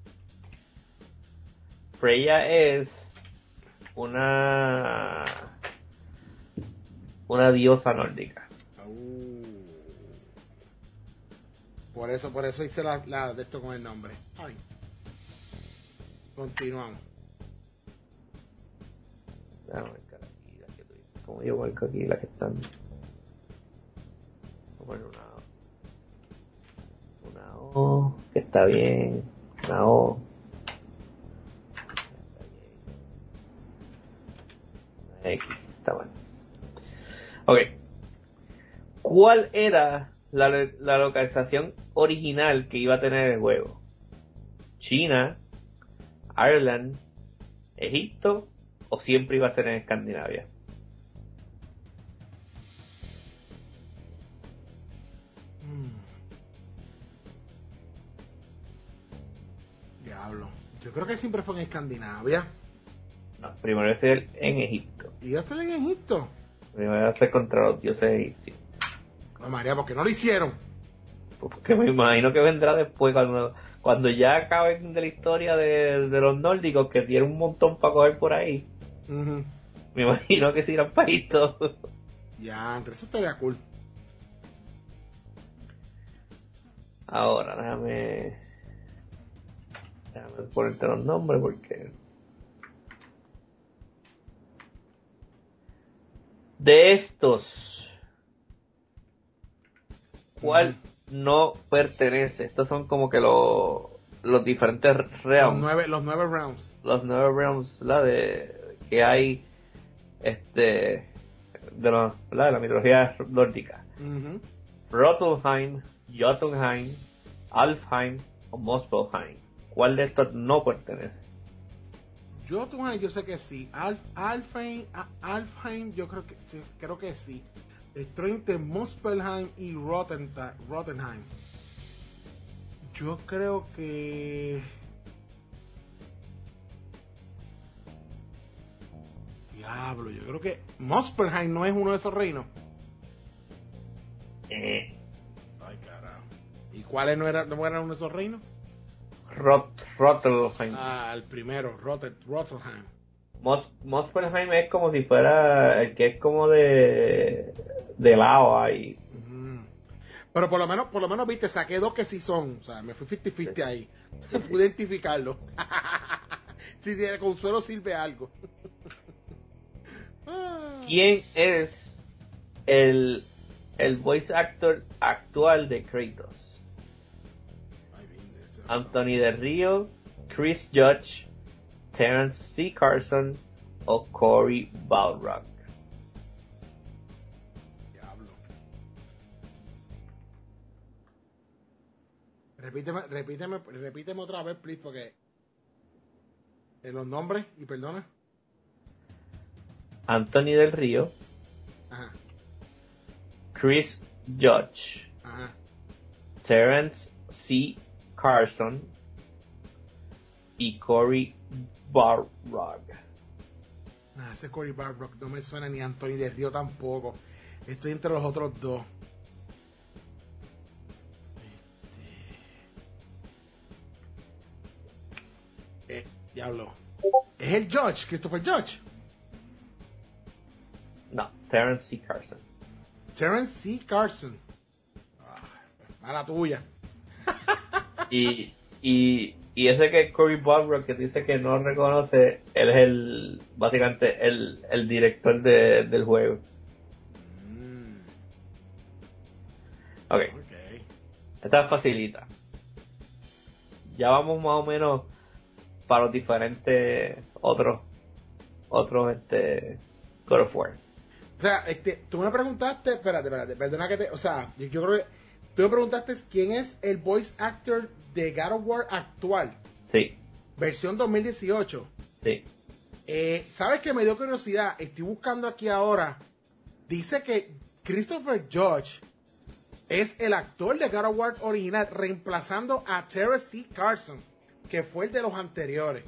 Freya es una una diosa nórdica. Uh. Por eso, por eso hice la, la de esto con el nombre. Ay. Continuamos. Déjame marcar aquí la que tú dices. Como yo marco aquí la que están. Voy a poner una una O que está bien. Una O. Una X. Está bueno. Ok. ¿Cuál era la, la localización original que iba a tener el juego? ¿China, Ireland, Egipto o siempre iba a ser en Escandinavia. Mm. Diablo. Yo creo que siempre fue en Escandinavia. No, primero iba a ser en Egipto. ¿Iba a estar en Egipto? Primero iba a ser contra los dioses egipcios. No, María, ¿por qué no lo hicieron? Porque me imagino que vendrá después, cuando, cuando ya acaben de la historia de, de los nórdicos, que tienen un montón para coger por ahí. Uh-huh. Me imagino que se irán para esto. Ya, entre eso estaría cool. Ahora, déjame... Déjame ponerte los nombres porque... De estos, ¿cuál uh-huh. no pertenece? Estos son como que los, los diferentes realms. Los nueve, los nueve realms. Los nueve realms, la de que hay, este, de, los, ¿la? de la mitología nórdica. Uh-huh. Rotunheim, Jotunheim, Alfheim o Muspelheim. ¿Cuál de estos no pertenece? Jotunheim yo sé que sí. Alf, Alfheim, Alfheim yo creo que sí, creo que sí. Estoy entre Muspelheim y Rotenta, Rotenheim. Yo creo que... Diablo, yo creo que Muspelheim no es uno de esos reinos. Eh. Ay, carajo. ¿Y cuáles no eran, no eran uno de esos reinos? Rot, Rotelheim. Ah, el primero, Rotel, Rotelheim. Mos, Muspelheim es como si fuera el que es como de de lava y mm. Pero por lo menos, por lo menos viste, saqué dos que sí son, o sea, me fui cincuenta cincuenta ahí. Pude identificarlo. Si de consuelo sirve algo. ¿Quién es el el voice actor actual de Kratos? Anthony Del Rio, Chris Judge, Terrence C. Carson o Cory Balrog. Diablo. Repíteme, repíteme, repíteme otra vez, please, porque en los nombres, y perdona. Anthony Del Rio, Ajá. Chris Judge, Ajá. Terrence C. Carson y Cory Balrog. Nah, ese Cory Balrog no me suena, ni Anthony Del Rio tampoco. Estoy entre los otros dos. Este... Eh, diablo. ¿Es el Judge? ¿Christopher Judge? No, Terrence C. Carson. Terrence C. Carson. Ah, mala tuya. Y, y, y ese que es Cory Balrog, que dice que no reconoce, él es el, básicamente, el, el director de, del juego. Mm. Ok. Okay. Esta es facilita. Ya vamos más o menos para los diferentes otros, otros, este, God of War. O sea, este, tú me preguntaste, espérate, espérate, perdona que te, o sea, yo, yo creo que tú me preguntaste quién es el voice actor de God of War actual. Sí. Versión dos mil dieciocho. Sí. Eh, ¿Sabes qué? Me dio curiosidad. Estoy buscando aquí ahora. Dice que Christopher Judge es el actor de God of War original, reemplazando a Terrence C. Carson, que fue el de los anteriores.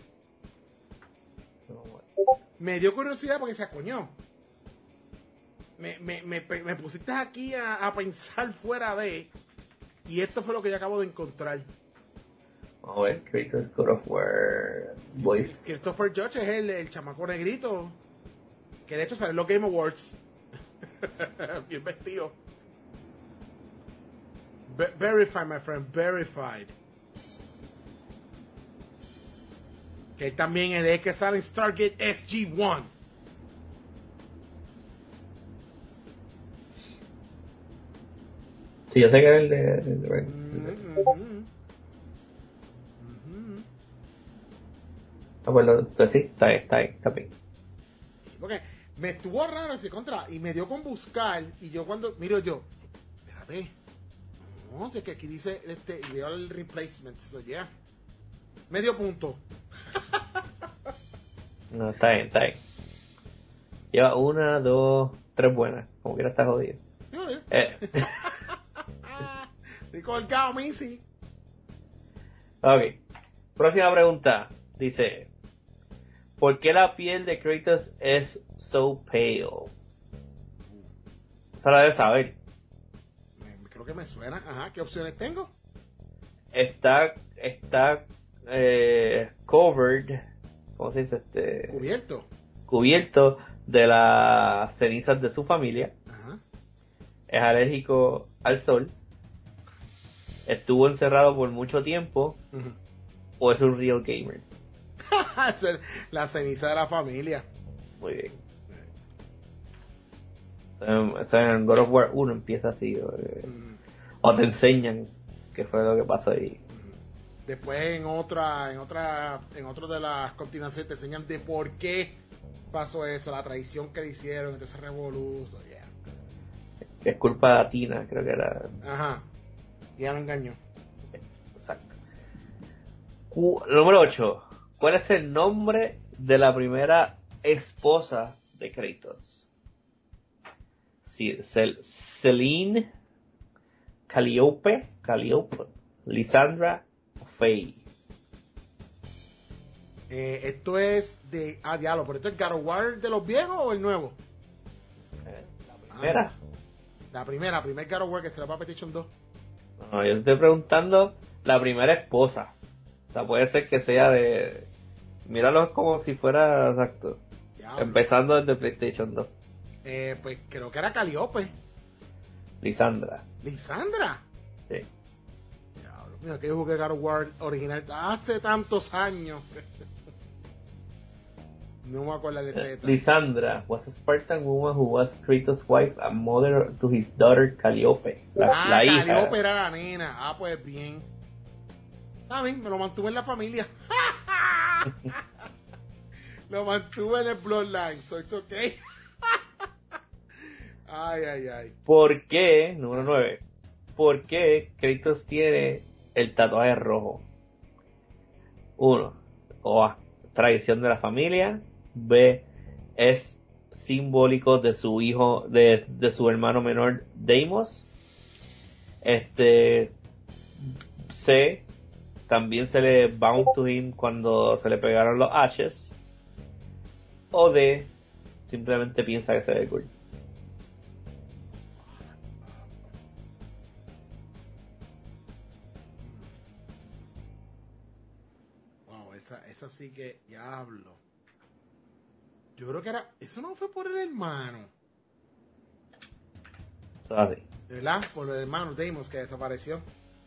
Me dio curiosidad porque se coño. Me, me, me, me pusiste aquí a, a pensar fuera de... Y esto fue lo que yo acabo de encontrar. Vamos a ver, Kratos God of War Voice. Christopher Judge es el, el chamaco negrito que de hecho sale en los Game Awards. Bien vestido. Ver- verified, my friend, verified. Que él también es el que sale en Stargate S G uno. Sí, yo sé que era el de... de- de- Mm-hmm. Mm-hmm. Ah, bueno, pues sí, está bien, está bien, está bien. Porque me estuvo raro ese contra y me dio con buscar y yo cuando miro yo, espérate, no sé que aquí dice este y veo el replacement, so yeah, medio punto. No, está bien, está bien. Lleva una, dos, tres buenas. Como quiera está jodido. Digo, digo. Eh, Estoy colgado, Missy. ok. Próxima pregunta. Dice: ¿por qué la piel de Kratos es so pale? Esa la debes saber. Me- Creo que me suena. Ajá, ¿qué opciones tengo? Está, está eh, covered, ¿cómo se dice? Este, Cubierto. cubierto de las cenizas de su familia. Ajá. Es alérgico al sol. Estuvo encerrado por mucho tiempo. Ujú. O es un real gamer. Esa es la ceniza de la familia. Muy bien. O sea, en God of War uno empieza así. O, Ujú. o te enseñan qué fue lo que pasó ahí. Después en otra, en otra, en otro de las continuaciones te enseñan de por qué pasó eso, la traición que le hicieron, entonces revoluzo, yeah. Que es culpa de Tina, creo que era. Ajá. Y ya lo engañó. Exacto. Cu- número ocho. ¿Cuál es el nombre de la primera esposa de Kratos? Sí, Cel- Celine, Calliope, Calliope, Lisandra, Faye. Eh, esto es de. Ah, diablo, pero esto es God of War de los viejos o el nuevo? Eh, La primera. Ah, la primera, primer God of War que será para PlayStation dos. No, yo estoy preguntando la primera esposa. O sea, puede ser que sea de... Míralo como si fuera exacto. Diablo. Empezando desde PlayStation dos. Eh, pues creo que era Calliope. Lisandra. Lisandra. Sí. Diablo, mira que yo jugué God of War original hace tantos años. No me acuerdo de ese detalle. Lisandra was a Spartan woman who was Kratos' wife and mother to his daughter Calliope. La, Ah, la hija. Calliope era la nena. Ah, pues bien. Está bien, me lo mantuve en la familia. Lo mantuve en el Bloodline, so it's okay. Ay, ay, ay. ¿Por qué, número nueve, por qué Kratos tiene el tatuaje rojo? Uno, o A, tradición de la familia. B, es simbólico de su hijo, de, de su hermano menor Deimos. Este, C, también se le bound to him cuando se le pegaron los Ashes. O D, simplemente piensa que se ve cool. Wow, esa, esa sí que diablo. Yo creo que era. Eso no fue por el hermano. Eso es así. ¿De verdad? Por el hermano Deimos que desapareció.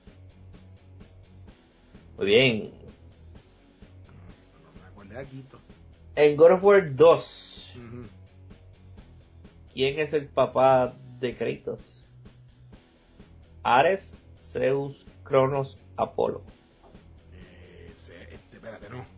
Muy bien. No me acordé de Quito. En God of War dos, Uh-huh. ¿quién es el papá de Kratos? Ares, Zeus, Cronos, Apolo. Eh, se- este, espérate, no.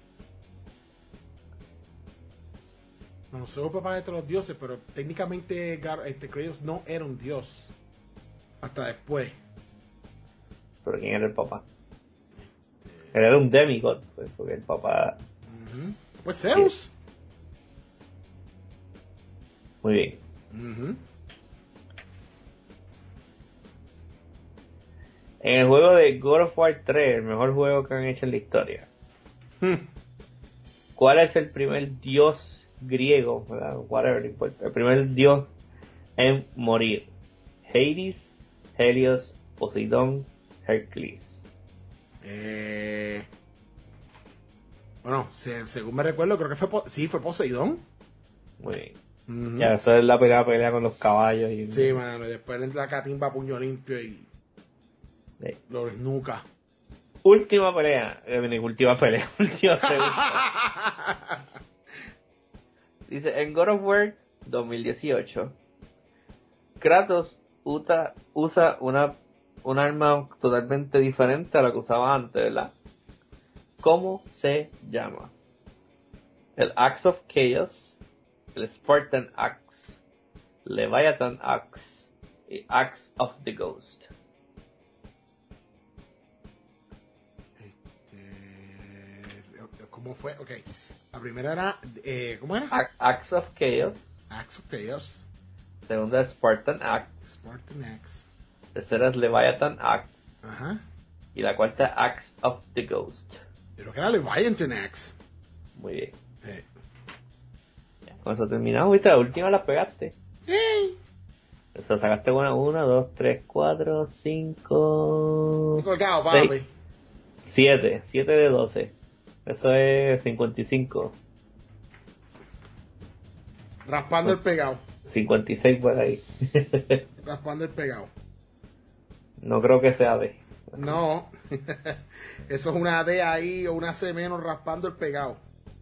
No sé, papá de todos los dioses, pero técnicamente Gar- este, Kratos no era un dios. Hasta después. ¿Pero quién era el papá? Él era un demigod, pues, porque el papá... Ujú. Pues Zeus. Muy bien. Ujú. En el juego de God of War tres, el mejor juego que han hecho en la historia, Hmm. ¿cuál es el primer dios griego, ¿verdad? Whatever, no importa, el primer dios en morir? Hades, Helios, Poseidón, Hercules. Eh, bueno, se- según me recuerdo, creo que fue Po- sí, fue Poseidón. Muy bien. Ujú. Ya, eso es la pelea, pelea con los caballos y... Sí, mano, y después le entra la catimba a puño limpio y Sí. lo desnuca. Última pelea, eh, mi última pelea, última pregunta. Dice, en God of War dos mil dieciocho, Kratos usa, usa una, un arma totalmente diferente a la que usaba antes, ¿verdad? ¿Cómo se llama? El Axe of Chaos, el Spartan Axe, Leviathan Axe y Axe of the Ghost. Este, ¿cómo fue? Ok. La primera era, eh, ¿cómo era? A- Axe of Chaos. Axe of Chaos. Segunda es Spartan Axe. Spartan Axe. Tercera es Leviathan Axe. Ajá. Y la cuarta, Axe of the Ghost. Creo que era Leviathan Axe. Muy bien. Sí. Ya, con eso terminamos, viste, la última la pegaste. Sí. O sea, sacaste buena una, dos, tres, cuatro, cinco, Estoy colgado, seis, papi. siete, siete de doce. Eso es cincuenta y cinco. Raspando el pegado. cincuenta y seis por ahí. Raspando el pegado. No creo que sea D. No. Eso es una D ahí o una C menos raspando el pegado.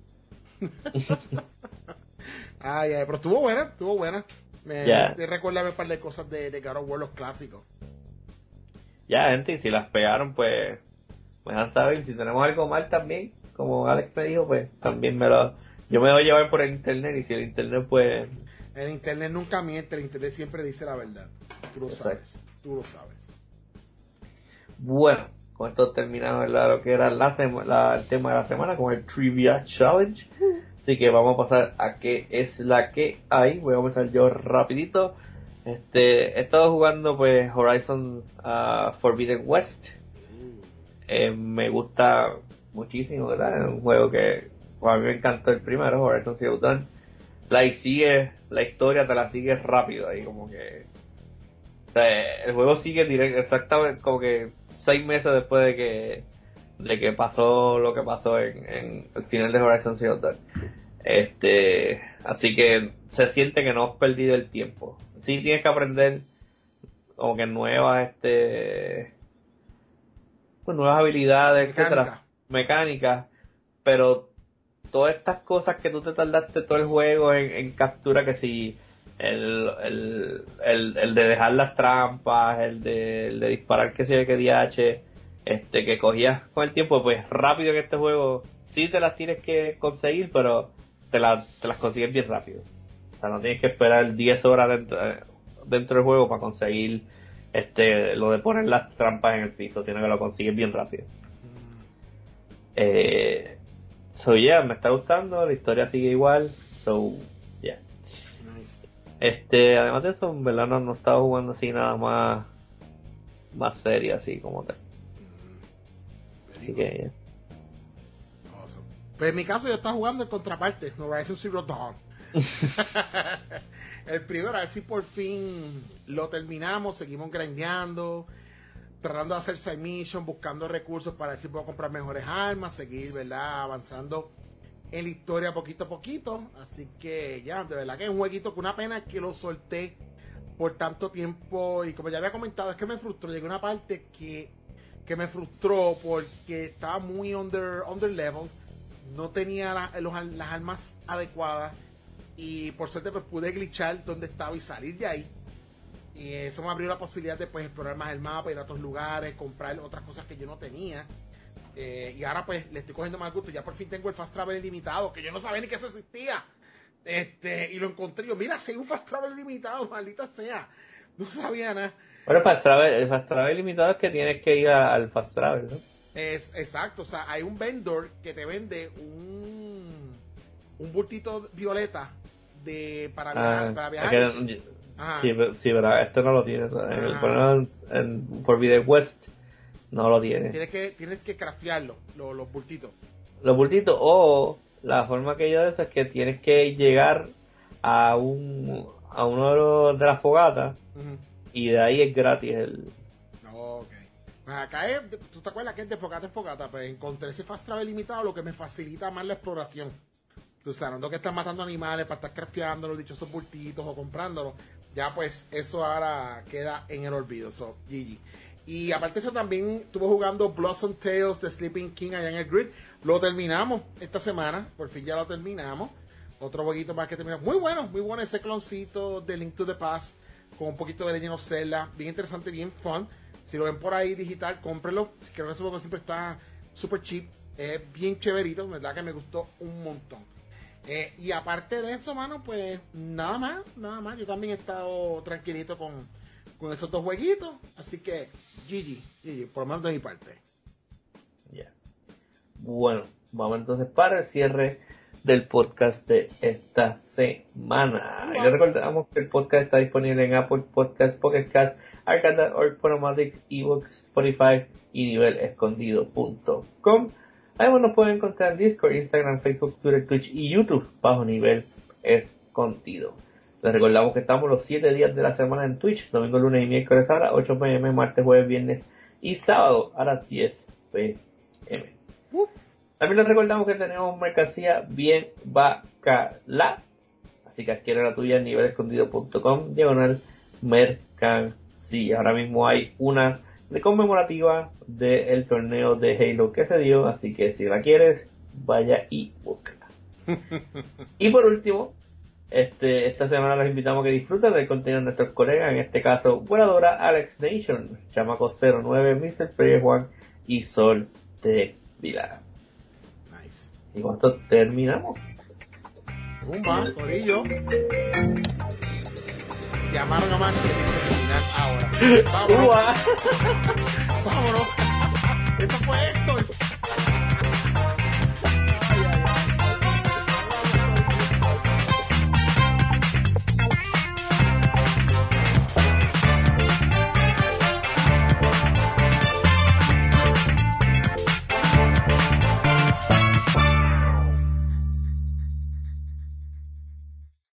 Ay, ay, pero estuvo buena, estuvo buena. Me Ya. me recuerda un par de cosas de, de God of War, los clásicos. Ya, gente, y si las pegaron, pues me dejan saber. Si tenemos algo mal también, como Alex me dijo, pues también me lo... Yo me voy a llevar por el internet, y si el internet, pues... El internet nunca miente, el internet siempre dice la verdad. Tú lo Exacto. sabes, tú lo sabes. Bueno, con esto terminamos, ¿verdad?, lo que era la sema- la- el tema de la semana, con el Trivia Challenge. Así que vamos a pasar a qué es la que hay. Voy a comenzar yo rapidito. Este, he estado jugando pues Horizon uh, Forbidden West. Eh, me gusta muchísimo, ¿verdad? Es un juego que pues, a mí me encantó el primero, Horizon Zero Dawn. La y sigue, la historia te la sigue rápido ahí, como que... O sea, el juego sigue directo, exactamente como que seis meses después de que de que pasó lo que pasó en, en el final de Horizon Zero Dawn. Este, así que se siente que no has perdido el tiempo. Sí tienes que aprender como que nuevas, este, pues nuevas habilidades, Mecánica. etcétera, mecánicas, pero todas estas cosas que tú te tardaste todo el juego en, en captura, que si el, el, el, el de dejar las trampas, el de, el de disparar que se que D H, este, que cogías con el tiempo, pues rápido en este juego sí te las tienes que conseguir, pero te, la, te las consigues bien rápido. O sea, no tienes que esperar diez horas dentro, dentro del juego para conseguir este lo de poner las trampas en el piso, sino que lo consigues bien rápido. Eh, so yeah, me está gustando, la historia sigue igual, so yeah. Nice. Este, además de eso, en verdad no, no estaba jugando así nada más más serio así como tal. Así que yeah. Awesome. Pues en mi caso yo estaba jugando el contraparte, Horizon Zero Dawn. El primero, a ver si por fin lo terminamos, seguimos grindeando, tratando de hacer side mission, buscando recursos para ver si puedo comprar mejores armas, seguir, ¿verdad?, avanzando en la historia poquito a poquito. Así que ya, de verdad que es un jueguito que una pena que lo solté por tanto tiempo, y como ya había comentado, es que me frustró, llegué a una parte que, que me frustró porque estaba muy under, under level, no tenía la, los, las armas adecuadas, y por suerte pues pude glitchar donde estaba y salir de ahí, y eso me abrió la posibilidad de pues explorar más el mapa, ir a otros lugares, comprar otras cosas que yo no tenía, eh, y ahora pues le estoy cogiendo más gusto. Ya por fin tengo el Fast Travel ilimitado, que yo no sabía ni que eso existía, este y lo encontré. Yo, mira, si hay un Fast Travel ilimitado, maldita sea, no sabía nada. Bueno, el Fast Travel, el Fast Travel limitado es que tienes que ir a- al Fast Travel, ¿no? Es exacto, o sea, hay un vendor que te vende un un bultito violeta de para viajar, Ah, para es viajar. que- Ajá. sí, pero- sí, pero este no lo tiene. En el, Ah. por lo menos en, en Forbidden West no lo tiene. Tienes que tienes que craftearlo, los, los bultitos. Los bultitos, o la forma que yo de eso es que tienes que llegar a un a uno de, los, de las fogatas, Uh-huh. y de ahí es gratis el... Ok. Pues acá es, ¿tú te acuerdas que es de fogata en fogata? Pues encontré ese fast travel limitado, lo que me facilita más la exploración. Tú sabes, no tengo que estar matando animales para estar crafteando los dichosos bultitos o comprándolos. Ya pues eso ahora queda en el olvido. So, G G. Y aparte de eso también estuve jugando Blossom Tales de Sleeping King allá en el Grid. Lo terminamos esta semana, por fin ya lo terminamos. Otro jueguito más que terminamos. Muy bueno, muy bueno ese cloncito de Link to the Past con un poquito de Legend of Zelda. Bien interesante, bien fun. Si lo ven por ahí digital, cómprenlo. Si creo que ese juego siempre está super cheap. Es bien chéverito, verdad que me gustó un montón. Eh, y aparte de eso, mano, pues nada más, nada más. Yo también he estado tranquilito con, con esos dos jueguitos. Así que G G, G G, por lo menos de mi parte. Ya. Bueno, vamos entonces para el cierre del podcast de esta semana. Y les recordamos que el podcast está disponible en Apple Podcasts, Pocket Cast, Arcada, Ponomatics, eBooks, Spotify y nivel escondido punto com. Además nos pueden encontrar en Discord, Instagram, Facebook, Twitter, Twitch y YouTube bajo nivel escondido. Les recordamos que estamos los siete días de la semana en Twitch, domingo, lunes y miércoles a las ocho pe eme, martes, jueves, viernes y sábado a las diez pe eme. Uh. También les recordamos que tenemos mercancía bien bacala, así que adquiere la tuya en nivel escondido punto com, diagonal mercancía. Ahora mismo hay una de conmemorativa del torneo de Halo que se dio, así que si la quieres, vaya y búscala. Y por último, este, esta semana los invitamos a que disfruten del contenido de nuestros colegas, en este caso, Voladora, Alex Nation, Chamaco cero nueve, mister Player Juan y Sol de Vilara. Nice. Y con esto terminamos. Pumba, corillo. Llamaron a más que tiene que terminar ahora. Vámonos. Vámonos. Eso fue Héctor.